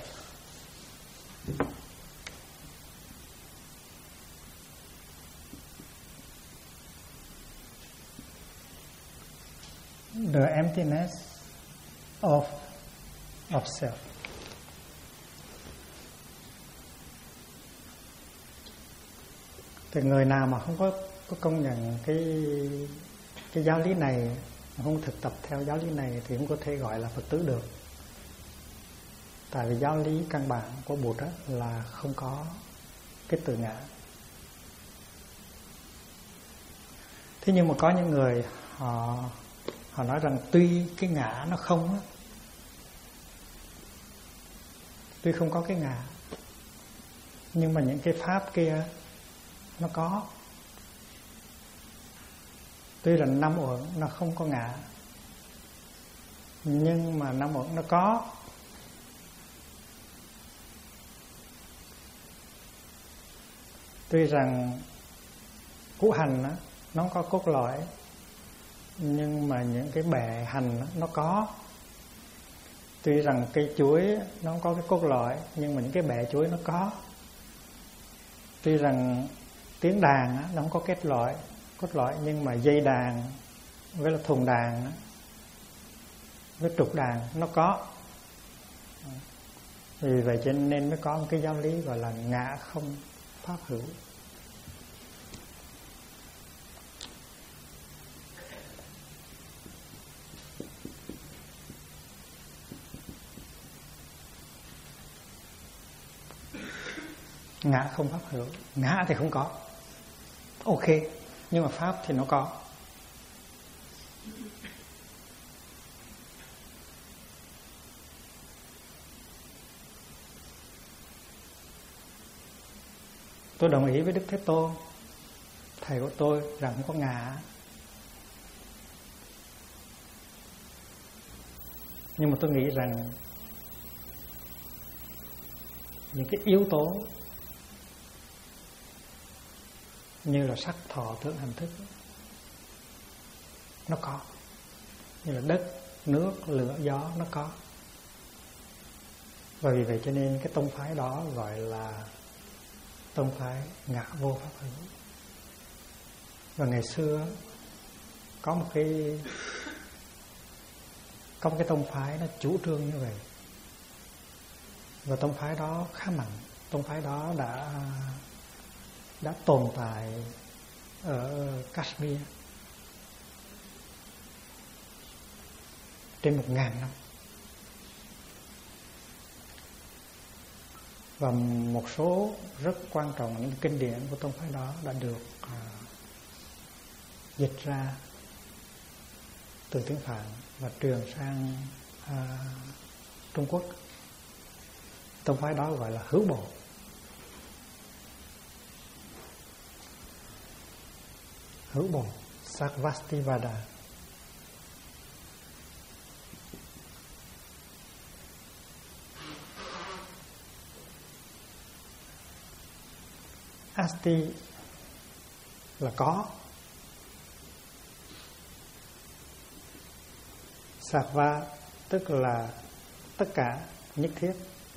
The emptiness of self. Thì người nào mà không có công nhận cái giáo lý này, không thực tập theo giáo lý này thì không có thể gọi là Phật tử được. Tại vì giáo lý căn bản của Bụt đó là không có cái tự ngã. Thế nhưng mà có những người họ nói rằng tuy cái ngã nó không á, tuy không có cái ngã, nhưng mà những cái pháp kia nó có. Tuy là 5 uẩn nó không có ngã, nhưng mà 5 uẩn nó có. Tuy rằng củ hành á, nó có cốt lõi, nhưng mà những cái bẹ hành á, nó có. Tuy rằng cây chuối nó không có cái cốt lõi, nhưng mà những cái bẹ chuối nó có. Tuy rằng tiếng đàn á, nó không có cốt lõi, nhưng mà dây đàn với là thùng đàn á, với trục đàn nó có. Vì vậy cho nên mới có một cái giáo lý gọi là ngã không pháp hữu. Ngã không pháp hữu. Ngã thì không có, ok, nhưng mà pháp thì nó có. Tôi đồng ý với Đức Thế Tôn, thầy của tôi, rằng không có ngã. Nhưng mà tôi nghĩ rằng những cái yếu tố như là sắc, thọ, tưởng, hành, thức nó có. Như là đất, nước, lửa, gió nó có. Và vì vậy cho nên cái tông phái đó gọi là tông phái ngã vô pháp hữu. Và ngày xưa có một cái tông phái nó chủ trương như vậy. Và tông phái đó khá mạnh. Tông phái đó đã tồn tại ở Kashmir trên 1000 năm. Và một số rất quan trọng những kinh điển của tông phái đó đã được dịch ra từ tiếng Phạn và truyền sang Trung Quốc. Tông phái đó gọi là hữu bộ. Hữu bộ Sarvastivada. Asti là có, Sarva tức là tất cả, nhất thiết.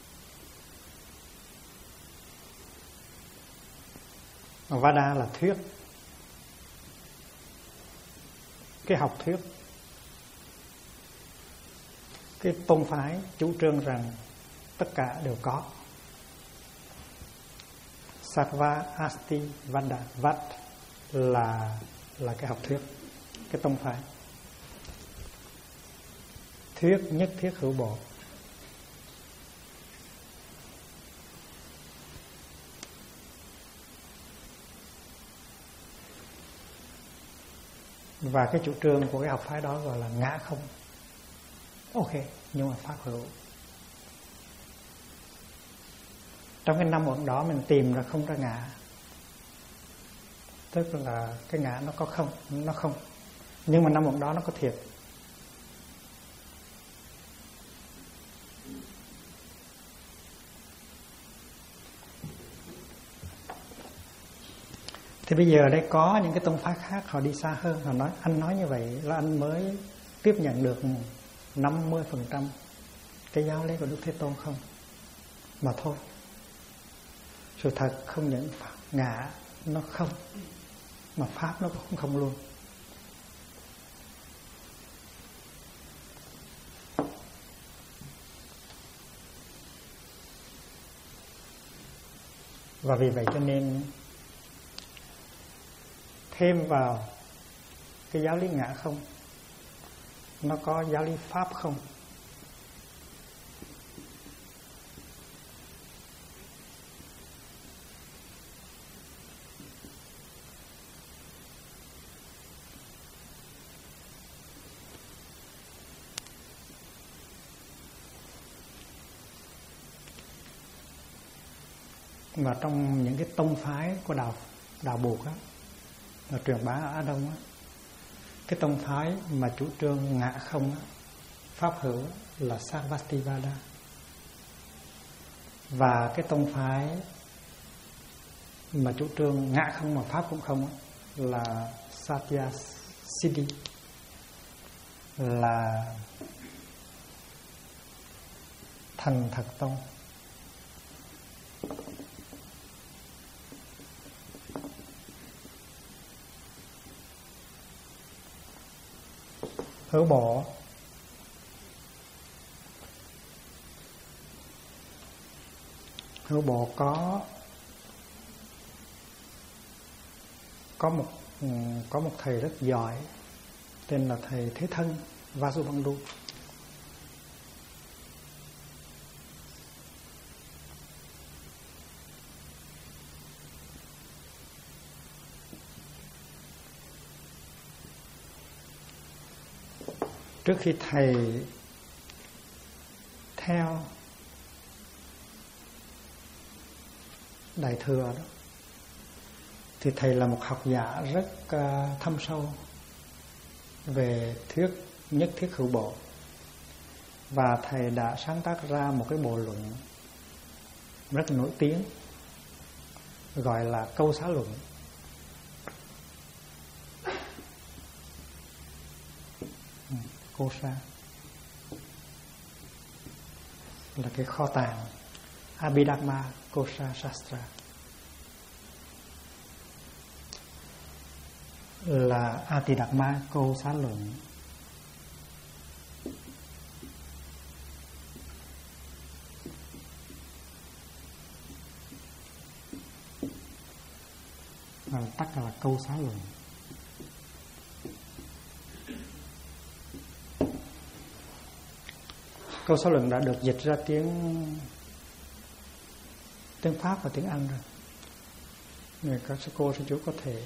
Vada là thuyết, cái học thuyết. Cái tôn phái chủ trương rằng tất cả đều có. Sarva Asti Vada. Vat là cái học thuyết, cái tông phái. Thuyết nhất thiết hữu bộ. Và cái chủ trương của cái học phái đó gọi là ngã không. Ok, nhưng mà pháp hữu. Trong cái năm uẩn đó mình tìm ra không ra ngã. Tức là cái ngã nó có không, nó không. Nhưng mà năm uẩn đó nó có thiệt. Thì bây giờ đây có những cái tông phái khác họ đi xa hơn, họ nói anh nói như vậy là anh mới tiếp nhận được 50% cái giáo lý của Đức Thế Tôn không? Mà thôi. Sự thật không những ngã nó không, mà pháp nó cũng không luôn. Và vì vậy cho nên thêm vào cái giáo lý ngã không, nó có giáo lý pháp không. Và trong những cái tông phái của đạo Buộc á, là truyền bá ở Á Đông á, cái tông phái mà chủ trương ngã không á, pháp hữu là Sarvastivada. Và cái tông phái mà chủ trương ngã không mà pháp cũng không á, là Satya Siddhi, là Thành Thật Tông. Hữu bộ có một thầy rất giỏi tên là thầy Thế Thân Vasubandhu. Trước khi thầy theo Đại Thừa đó, thì thầy là một học giả rất thâm sâu về thuyết nhất thiết hữu bộ. Và thầy đã sáng tác ra một cái bộ luận rất nổi tiếng gọi là Câu Xá Luận. Kosa là cái kho tàng Abhidhamma Kosa Shastra, là Atidhamma Câu Xá Luận. Và tất cả là Câu Xá Luận. Câu Xá Luận đã được dịch ra tiếng Pháp và tiếng Anh rồi. Người các sư cô sư chú có thể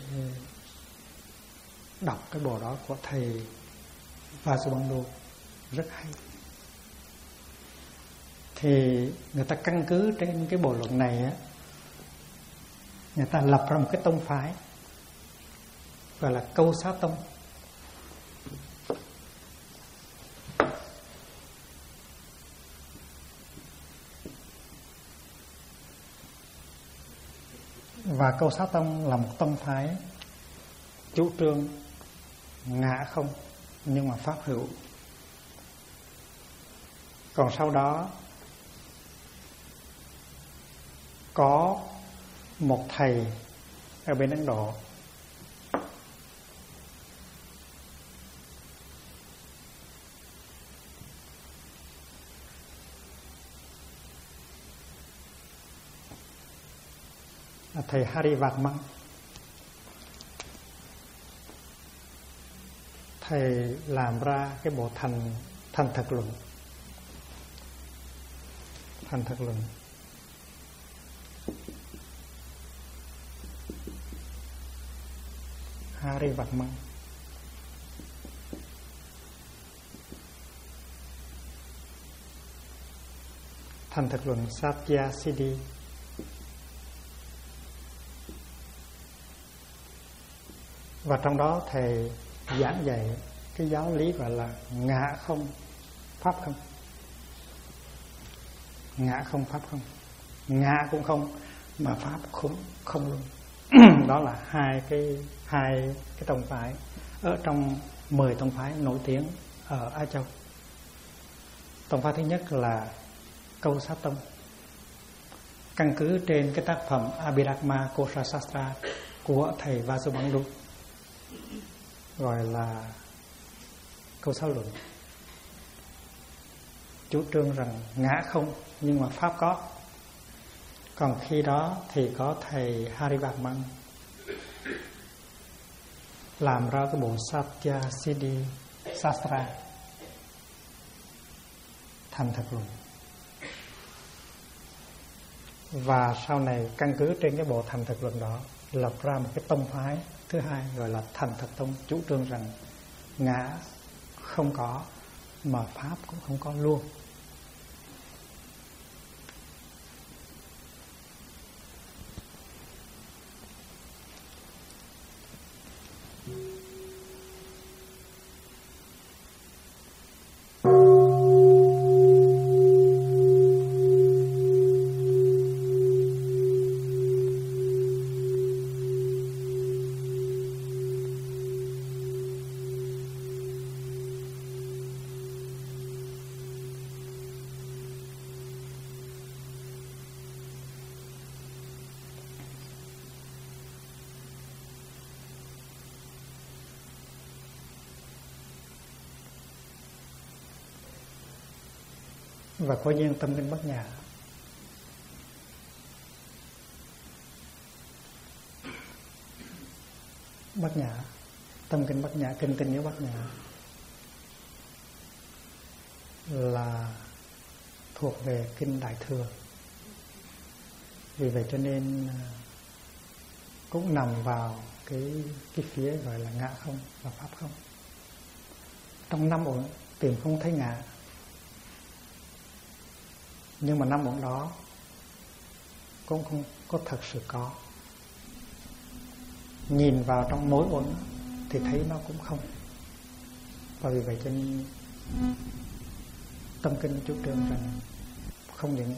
đọc cái bộ đó của thầy Vasubandhu, rất hay. thì người ta căn cứ trên cái bộ luận này á, người ta lập ra một cái tông phái gọi là Câu Xá Tông. Và Câu Xá Tông là một tông phái chủ trương ngã không nhưng mà pháp hữu. Còn sau đó có một thầy ở bên Ấn Độ là thầy Harivarman. Thầy làm ra cái bộ thành thật luận. Thành thật luận Harivarman. Thành thật luận Satyasiddhi. Và trong đó thầy giảng dạy cái giáo lý gọi là ngã không pháp không. Ngã không pháp không. Ngã cũng không mà pháp cũng không luôn. Đó là hai cái tông phái ở trong 10 tông phái nổi tiếng ở Á Châu. Tông phái thứ nhất là Câu Xá Tông, căn cứ trên cái tác phẩm Abhidhamma Kosha Sastra của thầy Vasubandhu, gọi là Câu Xá Luận, chủ trương rằng ngã không nhưng mà pháp có. Còn khi đó thì có thầy Harivarman làm ra cái bộ Satyasiddhi Sastra, Thành Thật Luận. Và sau này căn cứ trên cái bộ Thành Thật Luận đó lập ra một cái tông phái thứ hai gọi là Thành Thật Tông, chủ trương rằng ngã không có mà pháp cũng không có luôn. Và có duyên tâm kinh Bát Nhã. Bát Nhã, tâm kinh Bát Nhã, kinh tinh yếu Bát Nhã là thuộc về kinh Đại Thừa. Vì vậy cho nên cũng nằm vào cái phía gọi là ngã không và pháp không. Trong 5 uẩn tìm không thấy ngã, nhưng mà 5 uẩn đó cũng không có thật sự có. Nhìn vào trong mỗi uẩn thì thấy nó cũng không. Và vì vậy cho nên tâm kinh chủ trương rằng không những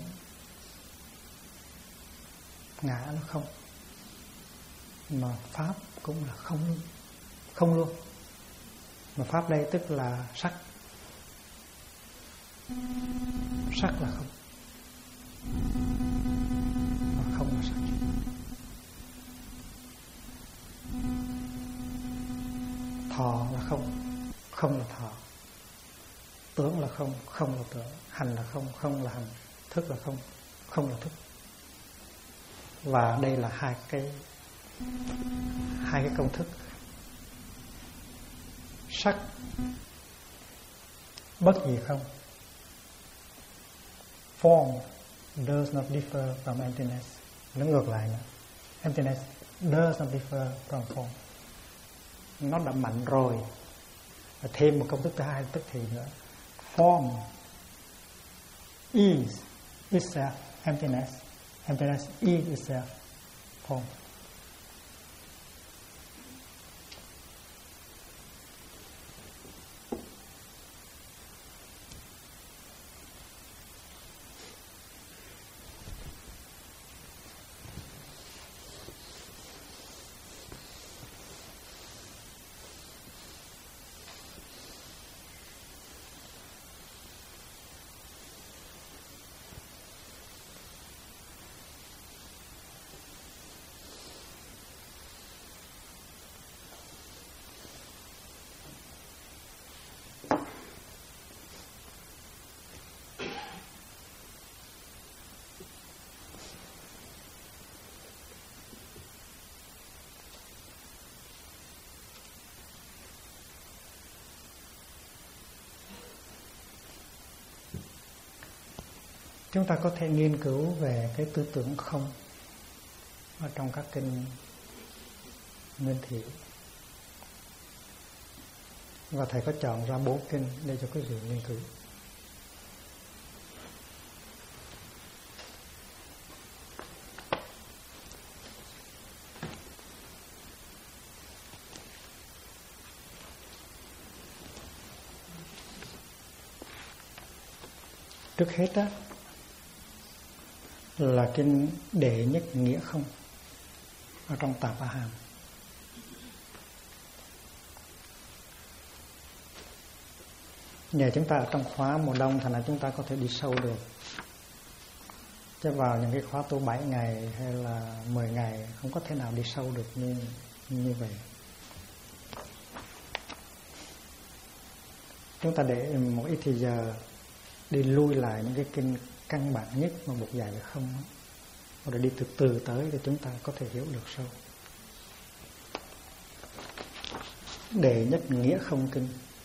ngã nó không, mà pháp cũng là không luôn. Mà pháp đây tức là sắc. Sắc là không, mà không là sắc. Thọ là không là thọ. Tưởng là không là tưởng. Hành là không là hành. Thức là không là thức. Và đây là hai cái công thức. Sắc bất gì không. Form does not differ from emptiness. Nó ngược lại nữa. Emptiness does not differ from form. Nó đã mạnh rồi. Và thêm một công thức thứ hai tức thì nữa. Form is itself, emptiness. Emptiness is itself, form. Chúng ta có thể nghiên cứu về cái tư tưởng không ở trong các kinh Nguyên Thủy. Và thầy có chọn ra 4 kinh để cho quý vị nghiên cứu. Trước hết đó là kinh Đệ Nhất Nghĩa Không ở trong Tạp A Hàm. Nhờ chúng ta ở trong khóa mùa đông thành ra chúng ta có thể đi sâu được. Chứ vào những cái khóa tu 7 ngày hay là 10 ngày không có thể nào đi sâu được như vậy. Chúng ta để một ít thời giờ đi lui lại những cái kinh căn bản nhất mà Bụt dạy là không, rồi đi từ từ tới để chúng ta có thể hiểu được sâu. Đệ Nhất Nghĩa Không kinh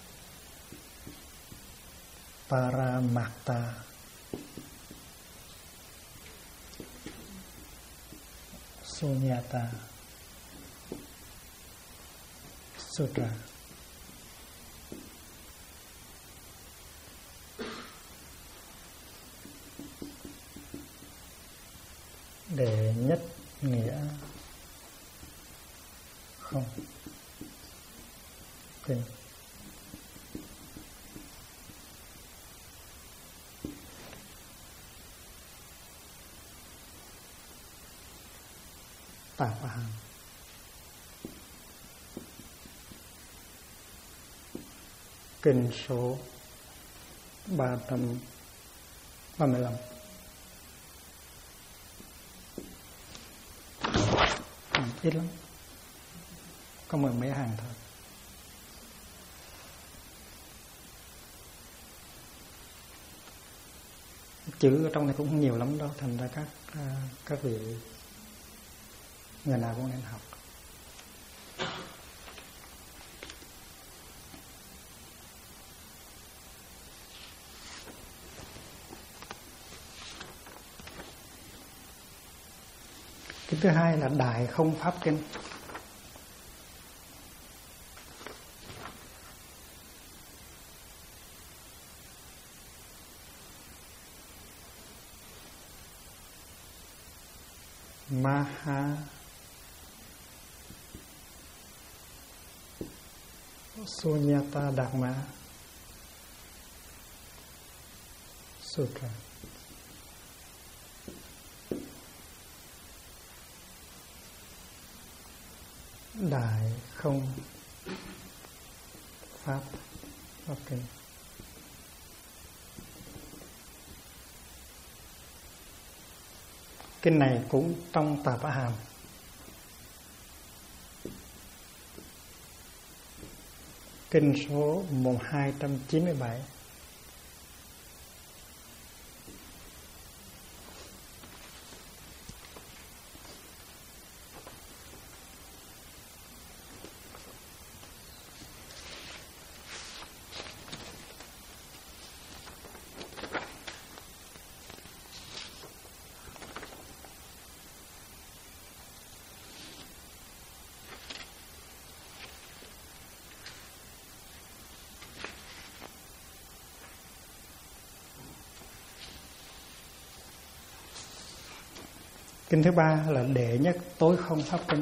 Paramatta Sunyata Sutra. Đệ Nhất Nghĩa Không kinh. Tạp A Hàm. Kinh số 335. Ít lắm, có 10 mấy hàng thôi. Chữ ở trong này cũng không nhiều lắm đâu, thành ra các vị người nào cũng nên học. Cái thứ hai là Đại Không Pháp Kinh. Maha Sunyata Dhamma Sutra. Đại Không Pháp Kinh. Kinh này cũng trong Tạp A Hàm. Kinh số 1297. Kinh thứ ba là đệ nhất tối không pháp kinh.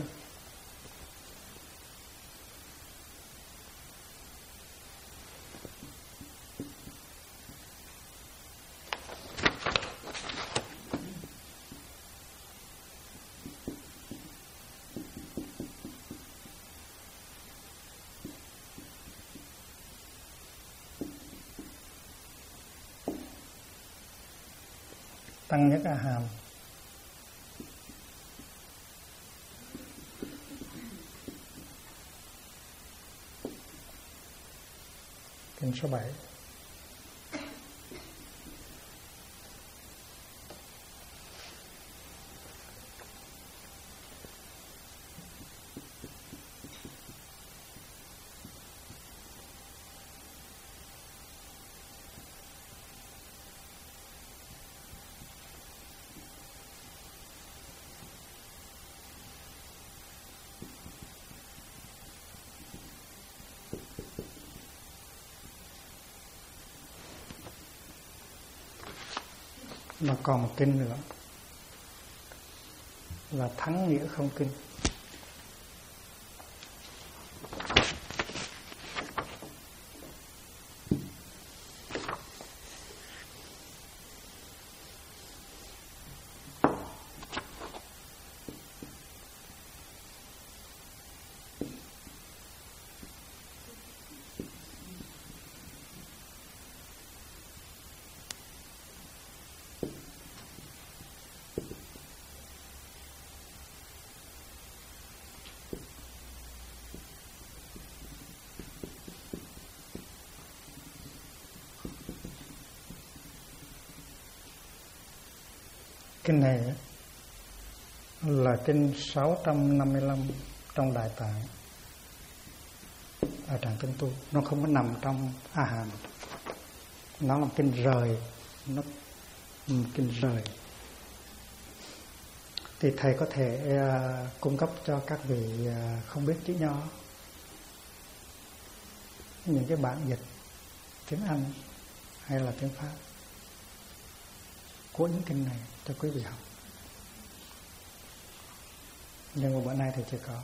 Tăng nhất A Hàm. Kinh số 7. Mà còn một kinh nữa là Thắng Nghĩa Không Kinh. Kinh này là kinh 655 trong Đại Tạng, Đại Tạng Kinh Tu. Nó không có nằm trong A Hàm, nó là kinh rời, nó kinh rời. Thì thầy có thể cung cấp cho các vị không biết chữ Nho những cái bản dịch tiếng Anh hay là tiếng Pháp của những kinh này cho quý vị học. Nhưng mà bữa nay thì chưa có.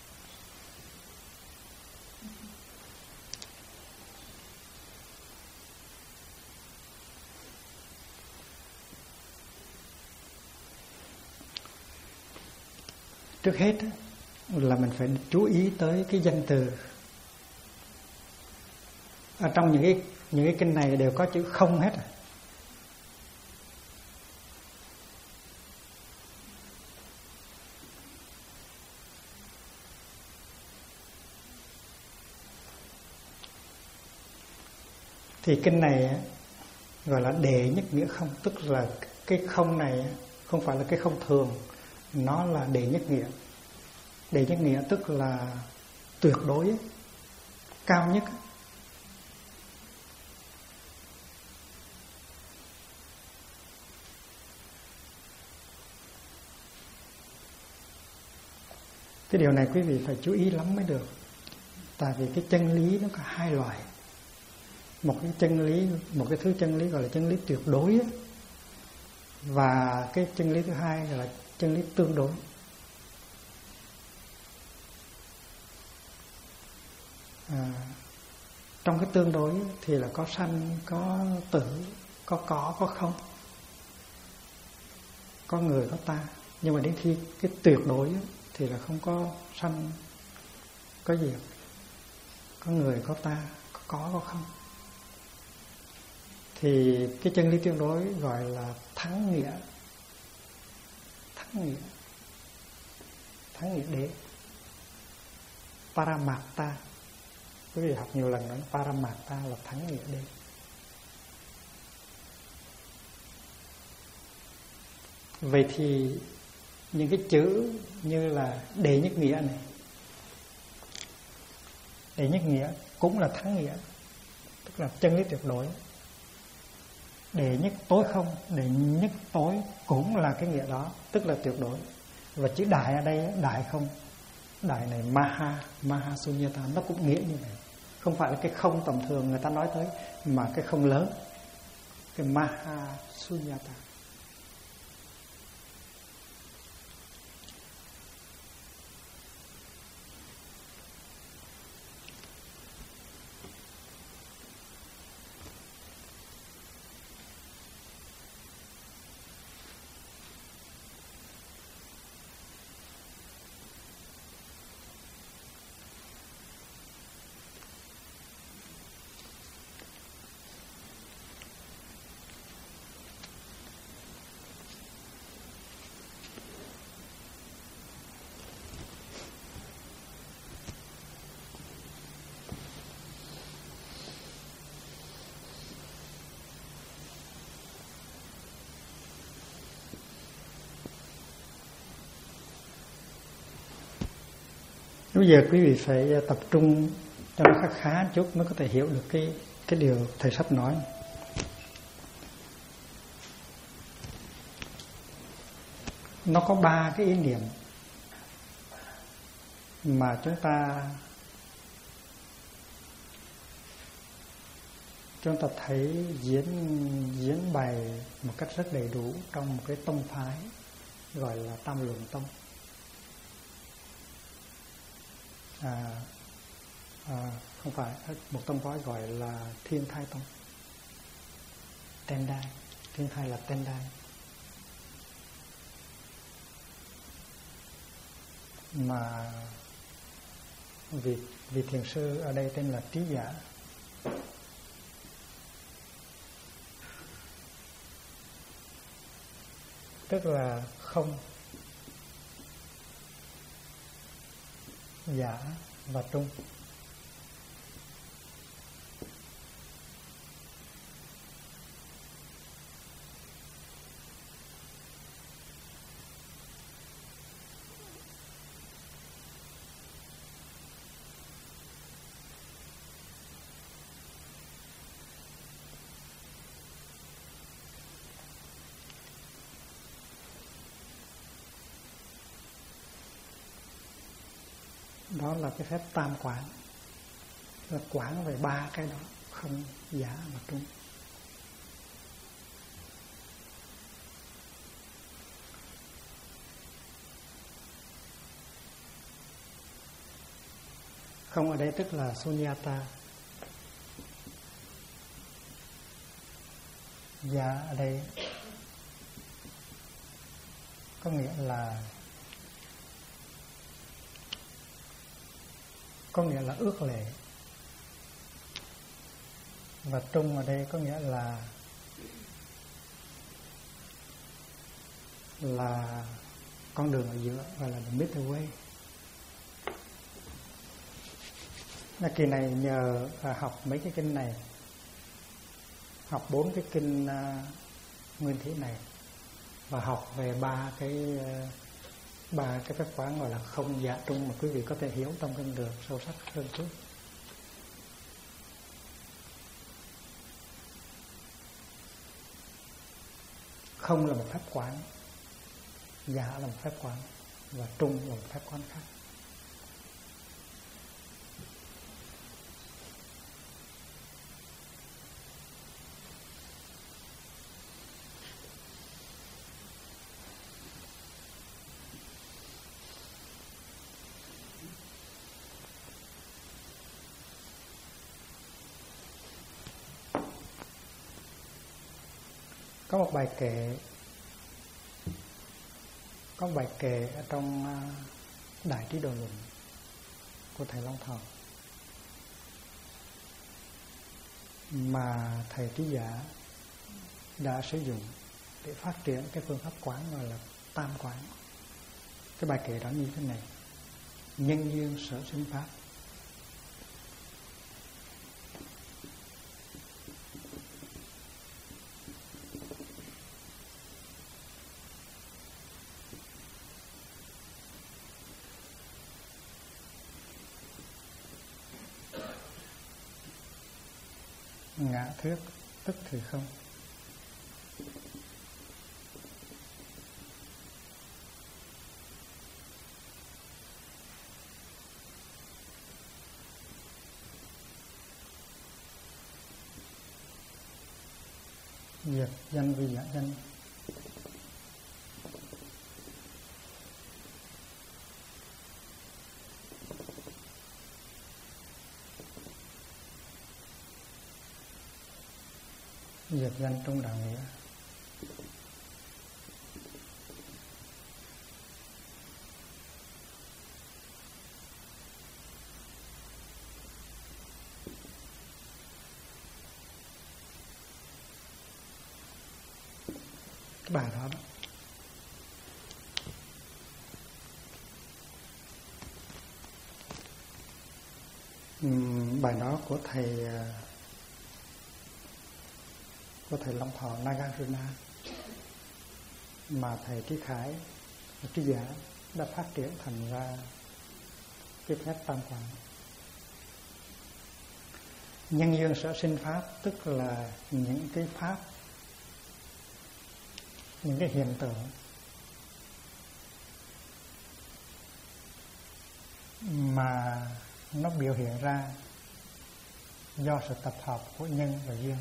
Trước hết là mình phải chú ý tới cái danh từ. Ở trong những cái kinh này đều có chữ không hết. Thì kinh này gọi là đệ nhất nghĩa không, tức là cái không này không phải là cái không thường, nó là đệ nhất nghĩa. Đệ nhất nghĩa tức là tuyệt đối, cao nhất. Cái điều này quý vị phải chú ý lắm mới được. Tại vì cái chân lý nó có hai loại. Một cái chân lý, một cái thứ chân lý gọi là chân lý tuyệt đối ấy. Và cái chân lý thứ hai là chân lý tương đối. Trong cái tương đối thì là có sanh, có tử, có không, có người, có ta. Nhưng mà đến khi cái tuyệt đối thì là không có sanh, có diệt, có người, có ta, có không. Thì cái chân lý tương đối gọi là thắng nghĩa. Thắng nghĩa đế. Paramatta. Quý vị học nhiều lần nói Paramatta là thắng nghĩa đế. Vậy thì những cái chữ như là đệ nhất nghĩa này, đệ nhất nghĩa cũng là thắng nghĩa, tức là chân lý tuyệt đối. Đệ nhất tối không, đệ nhất tối cũng là cái nghĩa đó, tức là tuyệt đối. Và chữ đại ở đây, đại không, đại này Maha Sunyata, nó cũng nghĩa như vậy. Không phải là cái không tầm thường người ta nói tới, mà cái không lớn, cái Maha Sunyata. Bây giờ quý vị phải tập trung cho nó khá chút mới có thể hiểu được cái điều thầy sắp nói. Nó có 3 cái ý niệm mà chúng ta thấy diễn bày một cách rất đầy đủ trong một cái tông phái gọi là Tam Luận Tông. Không phải, một tông phái gọi là Thiên Thai Tông, Tendai. Thiên Thai là Tendai. Mà vị thiền sư ở đây tên là Trí Giả. Tức là không, giả và trung. Đó là cái phép tam quán, là quán về 3 cái đó, không, giả và trung. Không ở đây tức là sunyata. Giả ở đây có nghĩa là ước lệ, và trung ở đây có nghĩa là con đường ở giữa, gọi là the middle way. Kỳ này nhờ học mấy cái kinh này, học 4 cái kinh nguyên thủy này, và học về 3 cái phép quán gọi là không, giả, trung mà quý vị có thể hiểu trong con đường sâu sắc hơn chút. Không là một phép quán, giả là một phép quán, và trung là một phép quán khác. Có một bài kệ ở trong Đại Trí Độ Luận của thầy Long Thọ mà thầy Trí Giả đã sử dụng để phát triển cái phương pháp quán gọi là tam quán. Cái bài kệ đó như thế này: nhân duyên sở sinh pháp, ngã thuyết tức thì không. Diệt danh vì giả danh, diệt danh trong đạo nghĩa. Cái bài đó đó. Bài đó của thầy Long Thọ Nagarjuna mà thầy Trí Khải và Trí Giả đã phát triển thành ra cái phép tam quẩn. Nhân duyên sở sinh pháp tức là những cái pháp, những cái hiện tượng mà nó biểu hiện ra do sự tập hợp của nhân và duyên.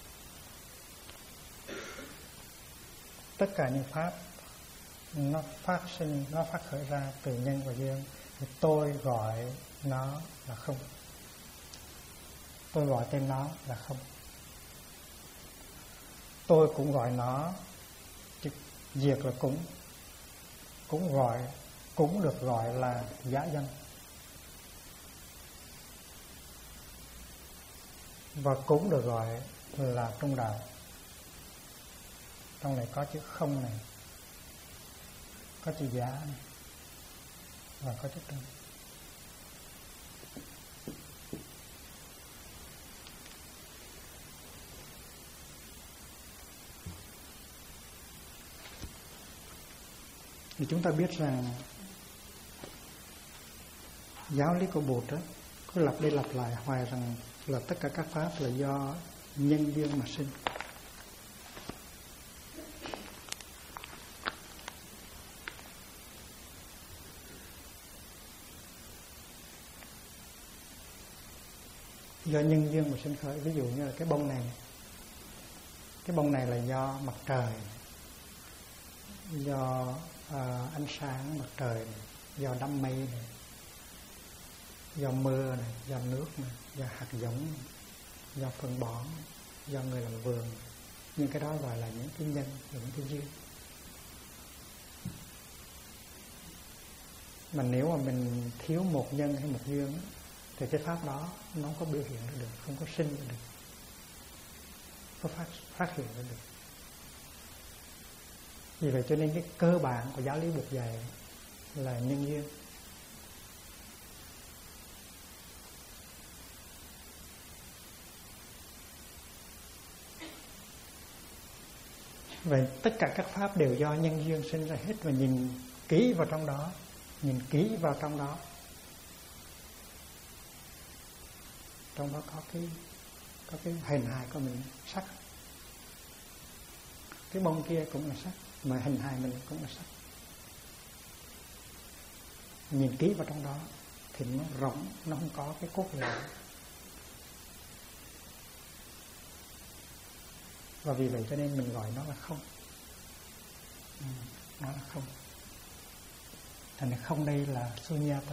Tất cả những pháp nó phát sinh, nó phát khởi ra từ nhân và duyên, thì tôi gọi nó là không. Tôi gọi tên nó là không. Tôi cũng gọi nó, diệt là cũng gọi, cũng được gọi là giả danh. Và cũng được gọi là trung đạo. Trong này có chữ không này, có chữ giả này, và có chữ trung. Thì chúng ta biết rằng giáo lý của Bụt đó cứ lặp đi lặp lại hoài rằng là tất cả các pháp là do nhân duyên mà sinh. Do nhân duyên mà sinh khởi. Ví dụ như là cái bông này, cái bông này là do mặt trời, do ánh sáng mặt trời này, do đám mây này, do mưa này, do nước này, do hạt giống này, do phân bón, do người làm vườn. Nhưng cái đó gọi là những cái nhân, những cái duyên. Mà nếu mà mình thiếu một nhân hay một duyên thì cái pháp đó nó không có biểu hiện ra được, không có sinh ra được, có phát hiện ra được. Vì vậy cho nên cái cơ bản của giáo lý Bụt dạy là nhân duyên. Vậy tất cả các pháp đều do nhân duyên sinh ra hết. Và nhìn kỹ vào trong đó, nhìn kỹ vào trong đó, trong đó có cái hình hài của mình, sắc. Cái bông kia cũng là sắc, mà hình hài mình cũng là sắc. Nhìn kỹ vào trong đó thì nó rộng, nó không có cái cốt lõi. Và vì vậy cho nên mình gọi nó là không. Nó là không. Thành ra không đây là sunyata.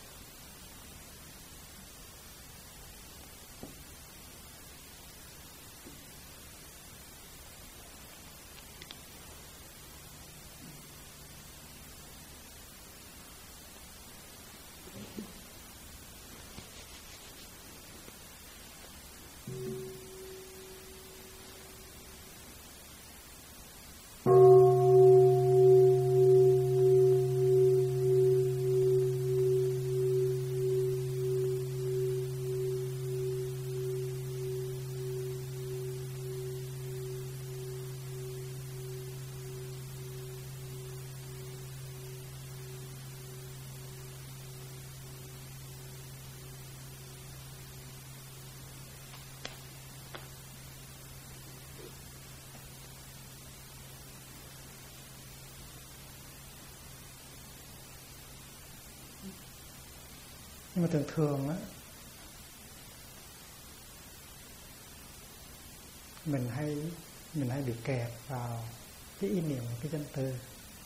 Nhưng mà thường thường á, mình hay bị kẹt vào cái ý niệm của cái danh từ.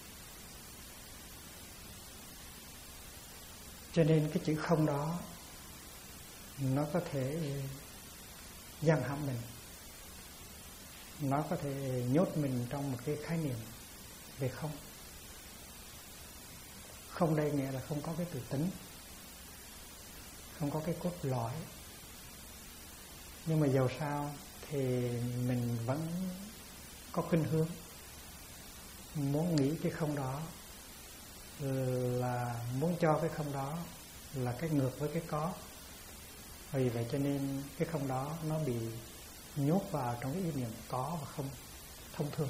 Cho nên cái chữ không đó nó có thể giam hãm mình, nó có thể nhốt mình trong một cái khái niệm về không. Không đây nghĩa là không có cái tự tính, không có cái cốt lõi. Nhưng mà dầu sao thì mình vẫn có khuynh hướng muốn nghĩ cái không đó là muốn cho cái không đó là cái ngược với cái có. Vì vậy cho nên cái không đó nó bị nhốt vào trong cái ý niệm có và không thông thường.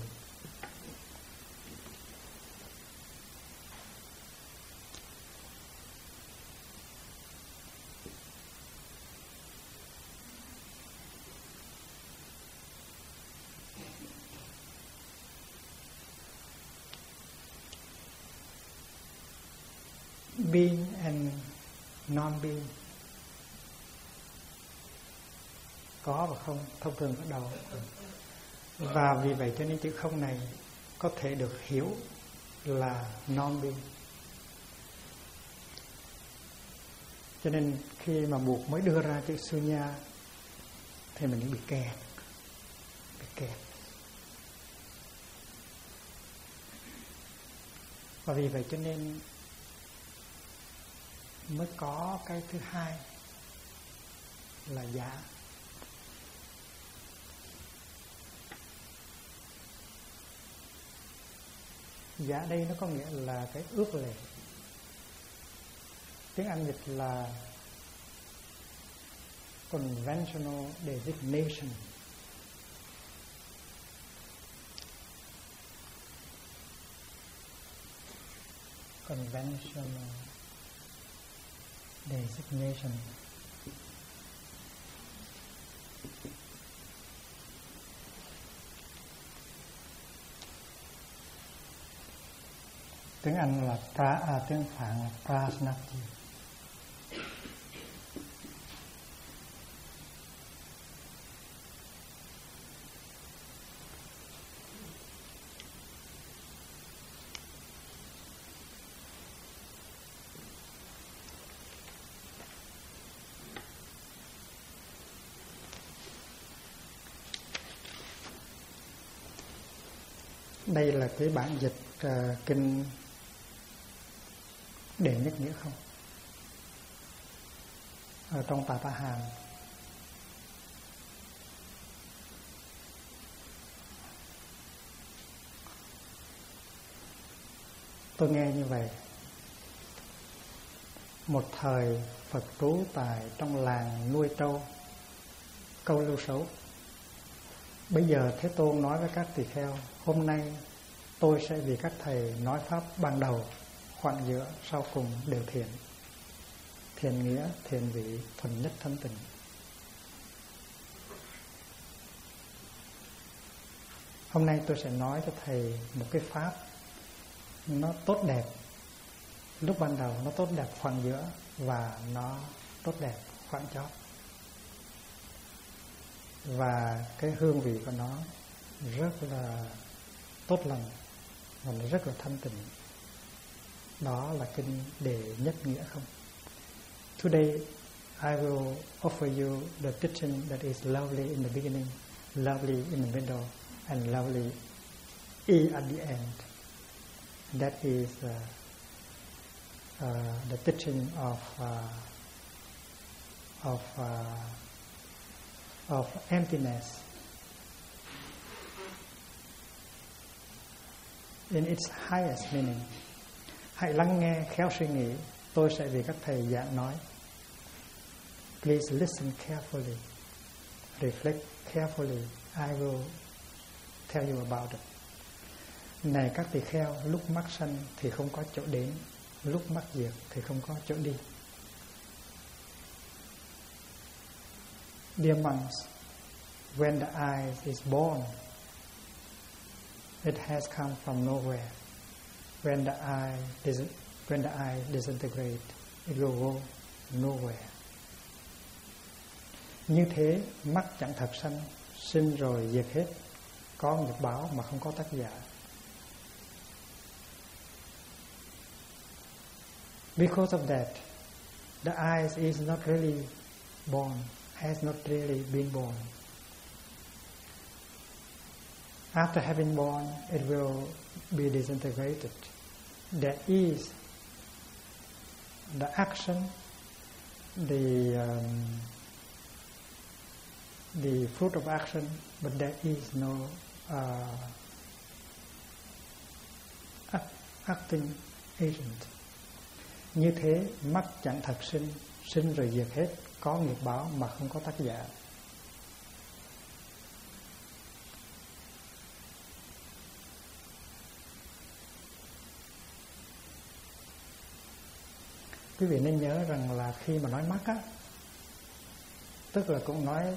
being and non-being, có và không, thông thường ở đầu. Và vì vậy cho nên chữ không này có thể được hiểu là non-being. Cho nên khi mà buộc mới đưa ra chữ sunya thì mình bị kẹt. Và vì vậy cho nên mới có cái thứ hai là giả. Giả đây nó có nghĩa là cái ước lệ. Tiếng Anh dịch là conventional designation. Conventional designation. Tiếng Anh là tiếng Phạn là prasnati. Đây là cái bản dịch kinh Đệ Nhất Nghĩa Không ở trong Tà Ta Hàm. Tôi nghe như vậy. Một thời Phật trú tại trong làng nuôi trâu Câu Lưu Sấu. Bây giờ Thế Tôn nói với các tỳ kheo: hôm nay tôi sẽ vì các thầy nói pháp ban đầu, khoảng giữa, sau cùng đều thiện. Thiện nghĩa, thiện vị, thuần nhất thanh tịnh. Hôm nay tôi sẽ nói cho thầy một cái pháp nó tốt đẹp. Lúc ban đầu nó tốt đẹp khoảng giữa và nó tốt đẹp khoảng chót. Và cái hương vị của nó rất là tốt lành và nó rất là thanh tịnh. Đó là kinh Đệ Nhất Nghĩa Không. Today I will offer you the teaching that is lovely in the beginning, lovely in the middle, and lovely at the end. That is the teaching of emptiness in its highest meaning. Hãy lắng nghe khéo suy nghĩ, tôi sẽ vì các thầy giảng nói. Please listen carefully, reflect carefully. I will tell you about it. Này các tỳ kheo, lúc mắc sanh thì không có chỗ đến, lúc mắc diệt thì không có chỗ đi. Dear monks, when the eye is born, it has come from nowhere. When the eye disintegrates, it will go nowhere. Như thế, mắt chẳng thật sanh, sinh rồi diệt hết, có nghiệp báo mà không có tác giả. Because of that, the eye is not really born, has not really been born. After having born, it will be disintegrated. There is the action, the fruit of action, but there is no acting agent. Như thế, mắt chẳng thật sinh, sinh rồi diệt hết, có nghiệp báo mà không có tác giả. Quý vị nên nhớ rằng là khi mà nói mắt á, tức là cũng nói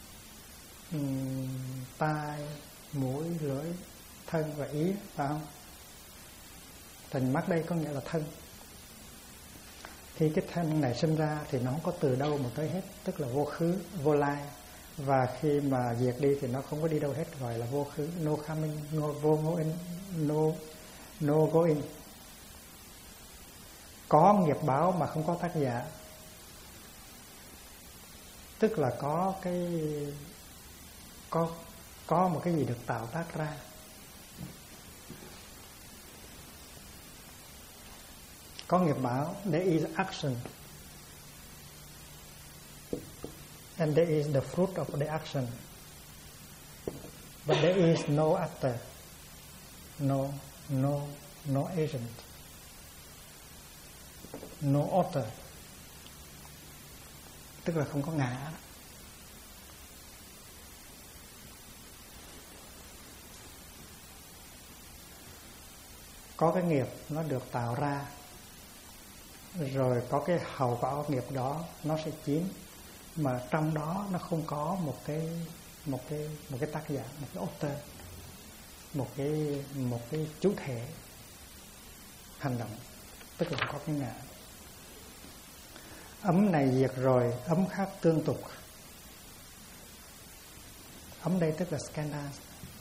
tai, mũi, lưỡi, thân và ý, phải không? Thành mắt đây có nghĩa là thân. Khi cái thân này sinh ra thì nó không có từ đâu mà tới hết, tức là vô khứ, vô lai. Và khi mà diệt đi thì nó không có đi đâu hết, gọi là vô khứ, no coming, no going. Có nghiệp báo mà không có tác giả, tức là có một cái gì được tạo tác ra. Có nghiệp báo, there is action, and there is the fruit of the action, but there is no actor, no agent, no author, tức là không có ngã. Có cái nghiệp nó được tạo ra, rồi có cái hậu quả của nghiệp đó nó sẽ chiếm, mà trong đó nó không có một cái tác giả, một cái author, một cái chủ thể hành động, tức là có cái ngã. Ấm này diệt rồi, ấm khác tương tục. Ấm đây tức là skandha,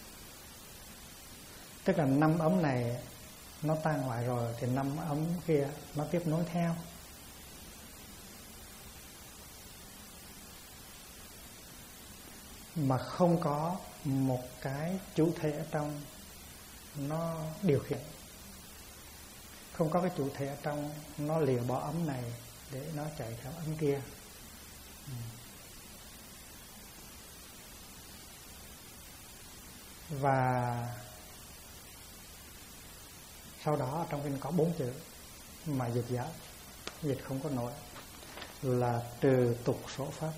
tức là 5 ấm này nó tan hoại rồi thì 5 ấm kia nó tiếp nối theo. Mà không có một cái chủ thể ở trong nó điều khiển, không có cái chủ thể ở trong nó lìa bỏ ấm này để nó chạy theo ấm kia. Và sau đó trong kinh có 4 chữ mà dịch không có nổi, là trừ tục số pháp.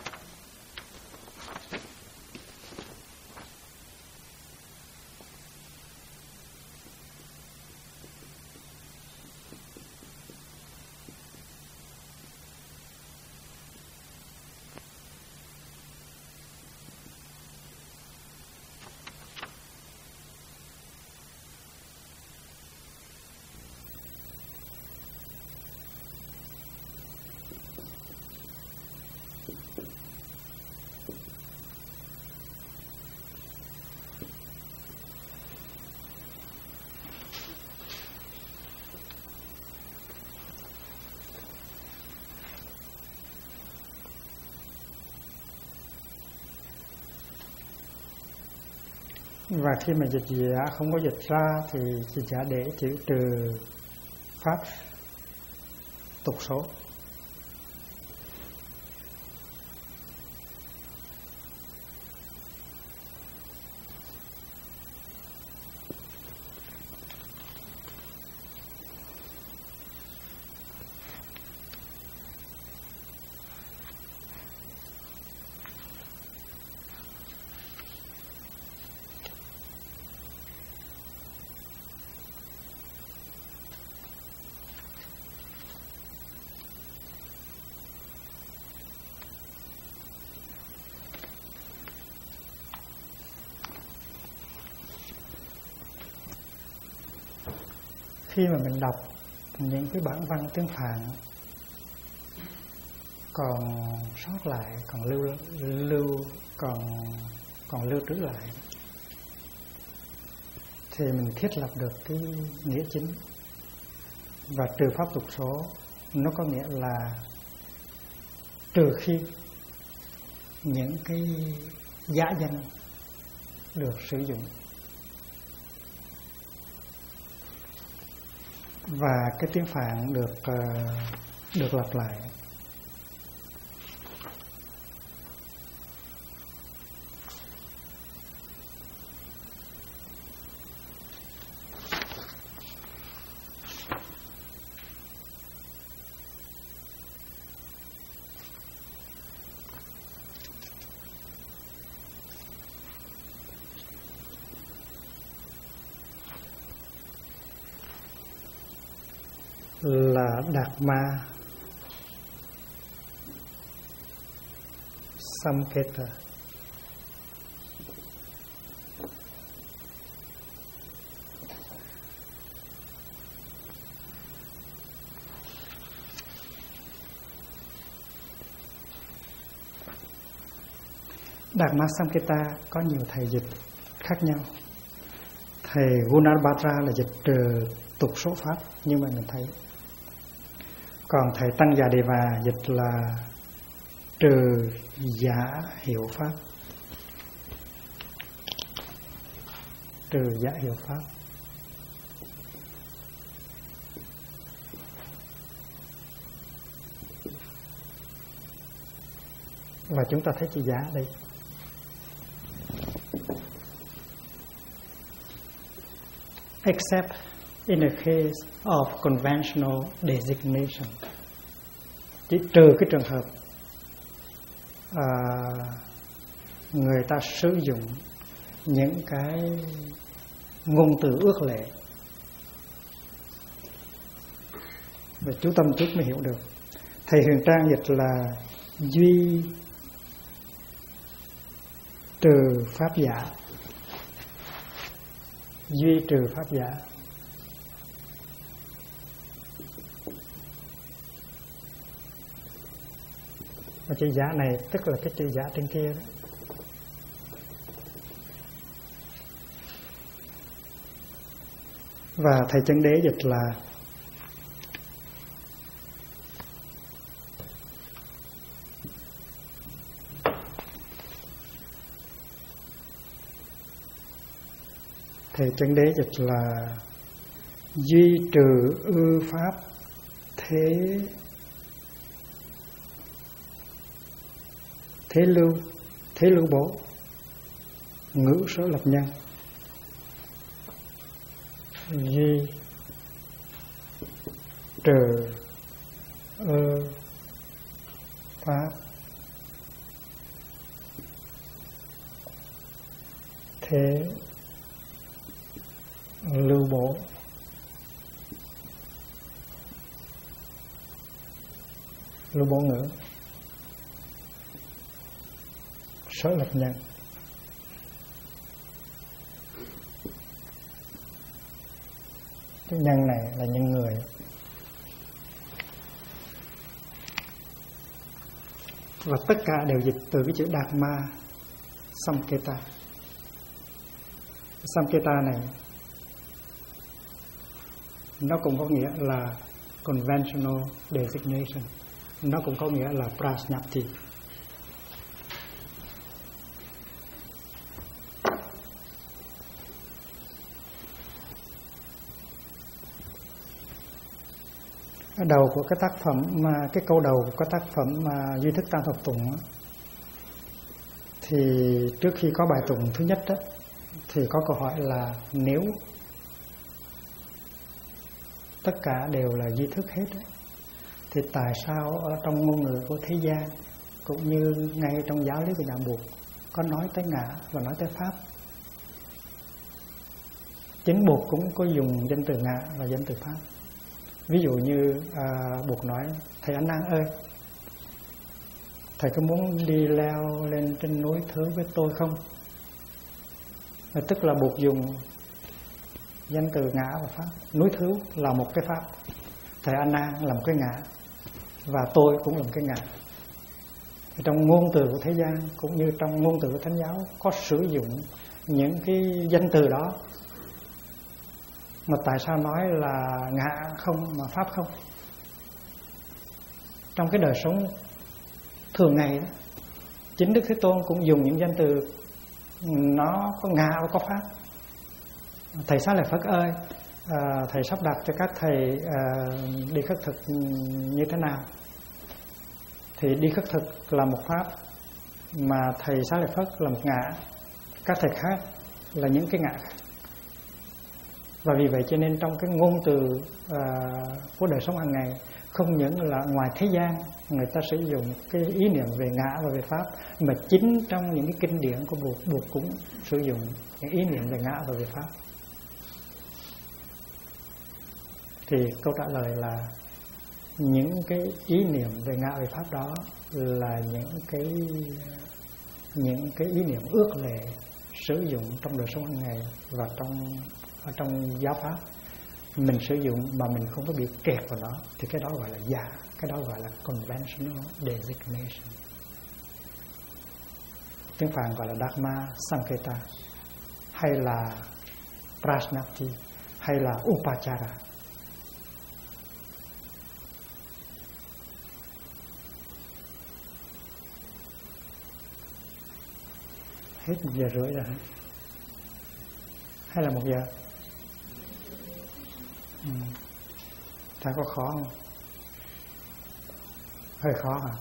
Và khi mà dịch giả không có dịch ra thì dịch giả để chữ trừ pháp tục số. Khi mà mình đọc những cái bản văn tiếng Phạn còn sót lại, còn lưu trữ lại, thì mình thiết lập được cái nghĩa chính. Và trừ pháp tục số nó có nghĩa là trừ khi những cái giả danh được sử dụng. Và cái tiếng Phạn được lặp lại. Là Đạt Ma Samketa. Dharma Samkita có nhiều thầy dịch khác nhau. Thầy Gunabhadra là dịch trừ tục số pháp như mà mình thấy. Còn thầy Tăng Già Đề Và dịch là trừ giả hiệu pháp. Trừ giả hiệu pháp. Và chúng ta thấy chữ giả đây. Except in a case of conventional designation. Chỉ trừ cái trường hợp người ta sử dụng những cái ngôn từ ước lệ. Và chú tâm chút mới hiểu được. Thầy Huyền Trang dịch là duy trừ pháp giả. Duy trừ pháp giả. Và chữ giả này tức là cái chữ giả trên kia đó. Và thầy Chân Đế dịch là thầy Chân Đế dịch là duy trừ ư pháp thế lưu bố ngữ số lập nhân. Duy trừ ư pháp thế lưu bố ngữ số lập nhân. Cái nhân này là nhân người. Và tất cả đều dịch từ cái chữ Dharma Samkita. Samkita này nó cũng có nghĩa là conventional designation, nó cũng có nghĩa là prajnapti. Ở đầu của cái tác phẩm mà cái câu đầu của cái tác phẩm mà Duy Thức Tam Thập Tụng đó, thì trước khi có bài tụng thứ nhất đó, thì có câu hỏi là nếu tất cả đều là duy thức hết đó, thì tại sao ở trong ngôn ngữ của thế gian cũng như ngay trong giáo lý của nhà Buộc có nói tới ngã và nói tới pháp? Chính Buộc cũng có dùng danh từ ngã và danh từ pháp. Ví dụ như Buộc nói: thầy Anh Năng ơi, thầy có muốn đi leo lên trên núi Thứ với tôi không? Tức là Buộc dùng danh từ ngã và pháp. Núi Thứ là một cái pháp, thầy A Nan là một cái ngã, và tôi cũng là một cái ngã. Trong ngôn từ của thế gian cũng như trong ngôn từ của Thánh giáo có sử dụng những cái danh từ đó, mà tại sao nói là ngã không mà pháp không? Trong cái đời sống thường ngày đó, chính Đức Thế Tôn cũng dùng những danh từ nó có ngã và có pháp. Thầy Xá Lợi Phất ơi, thầy sắp đặt cho các thầy đi khất thực như thế nào? Thì đi khất thực là một pháp, mà thầy Xá Lợi Phất là một ngã, các thầy khác là những cái ngã khác. Và vì vậy cho nên trong cái ngôn từ của đời sống hàng ngày, không những là ngoài thế gian người ta sử dụng cái ý niệm về ngã và về pháp, mà chính trong những cái kinh điển của Buộc cũng sử dụng những ý niệm về ngã và về pháp. Thì câu trả lời là những cái ý niệm về ngã về pháp đó là những cái ý niệm ước lệ sử dụng trong đời sống hàng ngày và trong giáo pháp. Mình sử dụng mà mình không có bị kẹt vào nó thì cái đó gọi là giả, cái đó gọi là conventional designation. tiếng Phạn gọi là Dhamma Sanketa, hay là Prajnapti, hay là Upachara. Hết 1 giờ rưỡi rồi hả? Hay là 1 giờ? Ta có khó không? Hơi khó hả?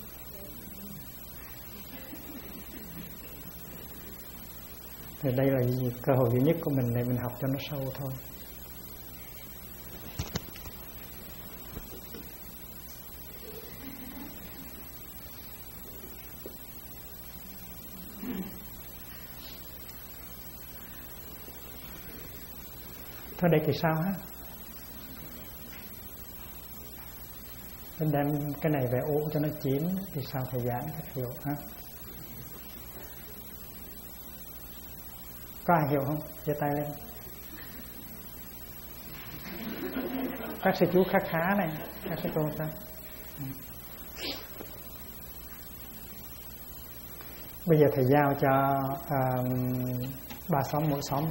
Thì đây là cơ hội duy nhất của mình để mình học cho nó sâu thôi. Thôi đây thì sao hả? Mình đem cái này về ủ cho nó chín thì sao thầy giảng các hiểu hả? Có ai hiểu không? Giơ tay lên. Các sư chú khá khá này, các sư cô ta. Bây giờ thầy giao cho 3 xóm mỗi xóm.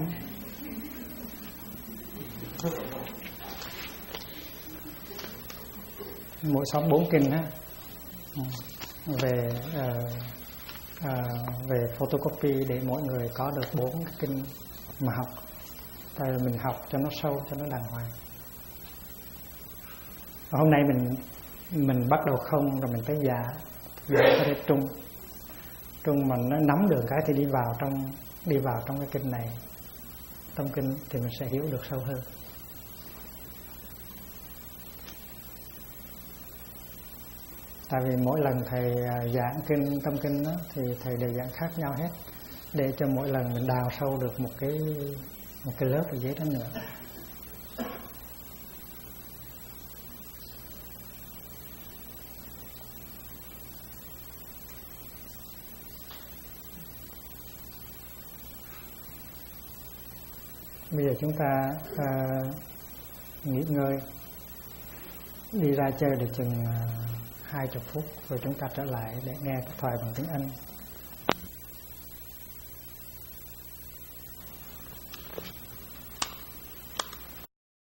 Mỗi xóm 4 kinh ha. Về photocopy để mỗi người có được 4 kinh mà học. Tại vì mình học cho nó sâu, cho nó đàng hoàng. Và hôm nay mình bắt đầu không rồi mình tới già có thể trung mà nó nắm được cái thì đi vào trong cái kinh này, tâm kinh thì mình sẽ hiểu được sâu hơn. Tại vì mỗi lần thầy giảng kinh tâm kinh đó, thì thầy đều giảng khác nhau hết, để cho mỗi lần mình đào sâu được một cái lớp ở dưới đó nữa. Bây giờ chúng ta nghỉ ngơi, đi ra chơi được chừng 20 phút rồi chúng ta trở lại để nghe thoại bằng tiếng Anh.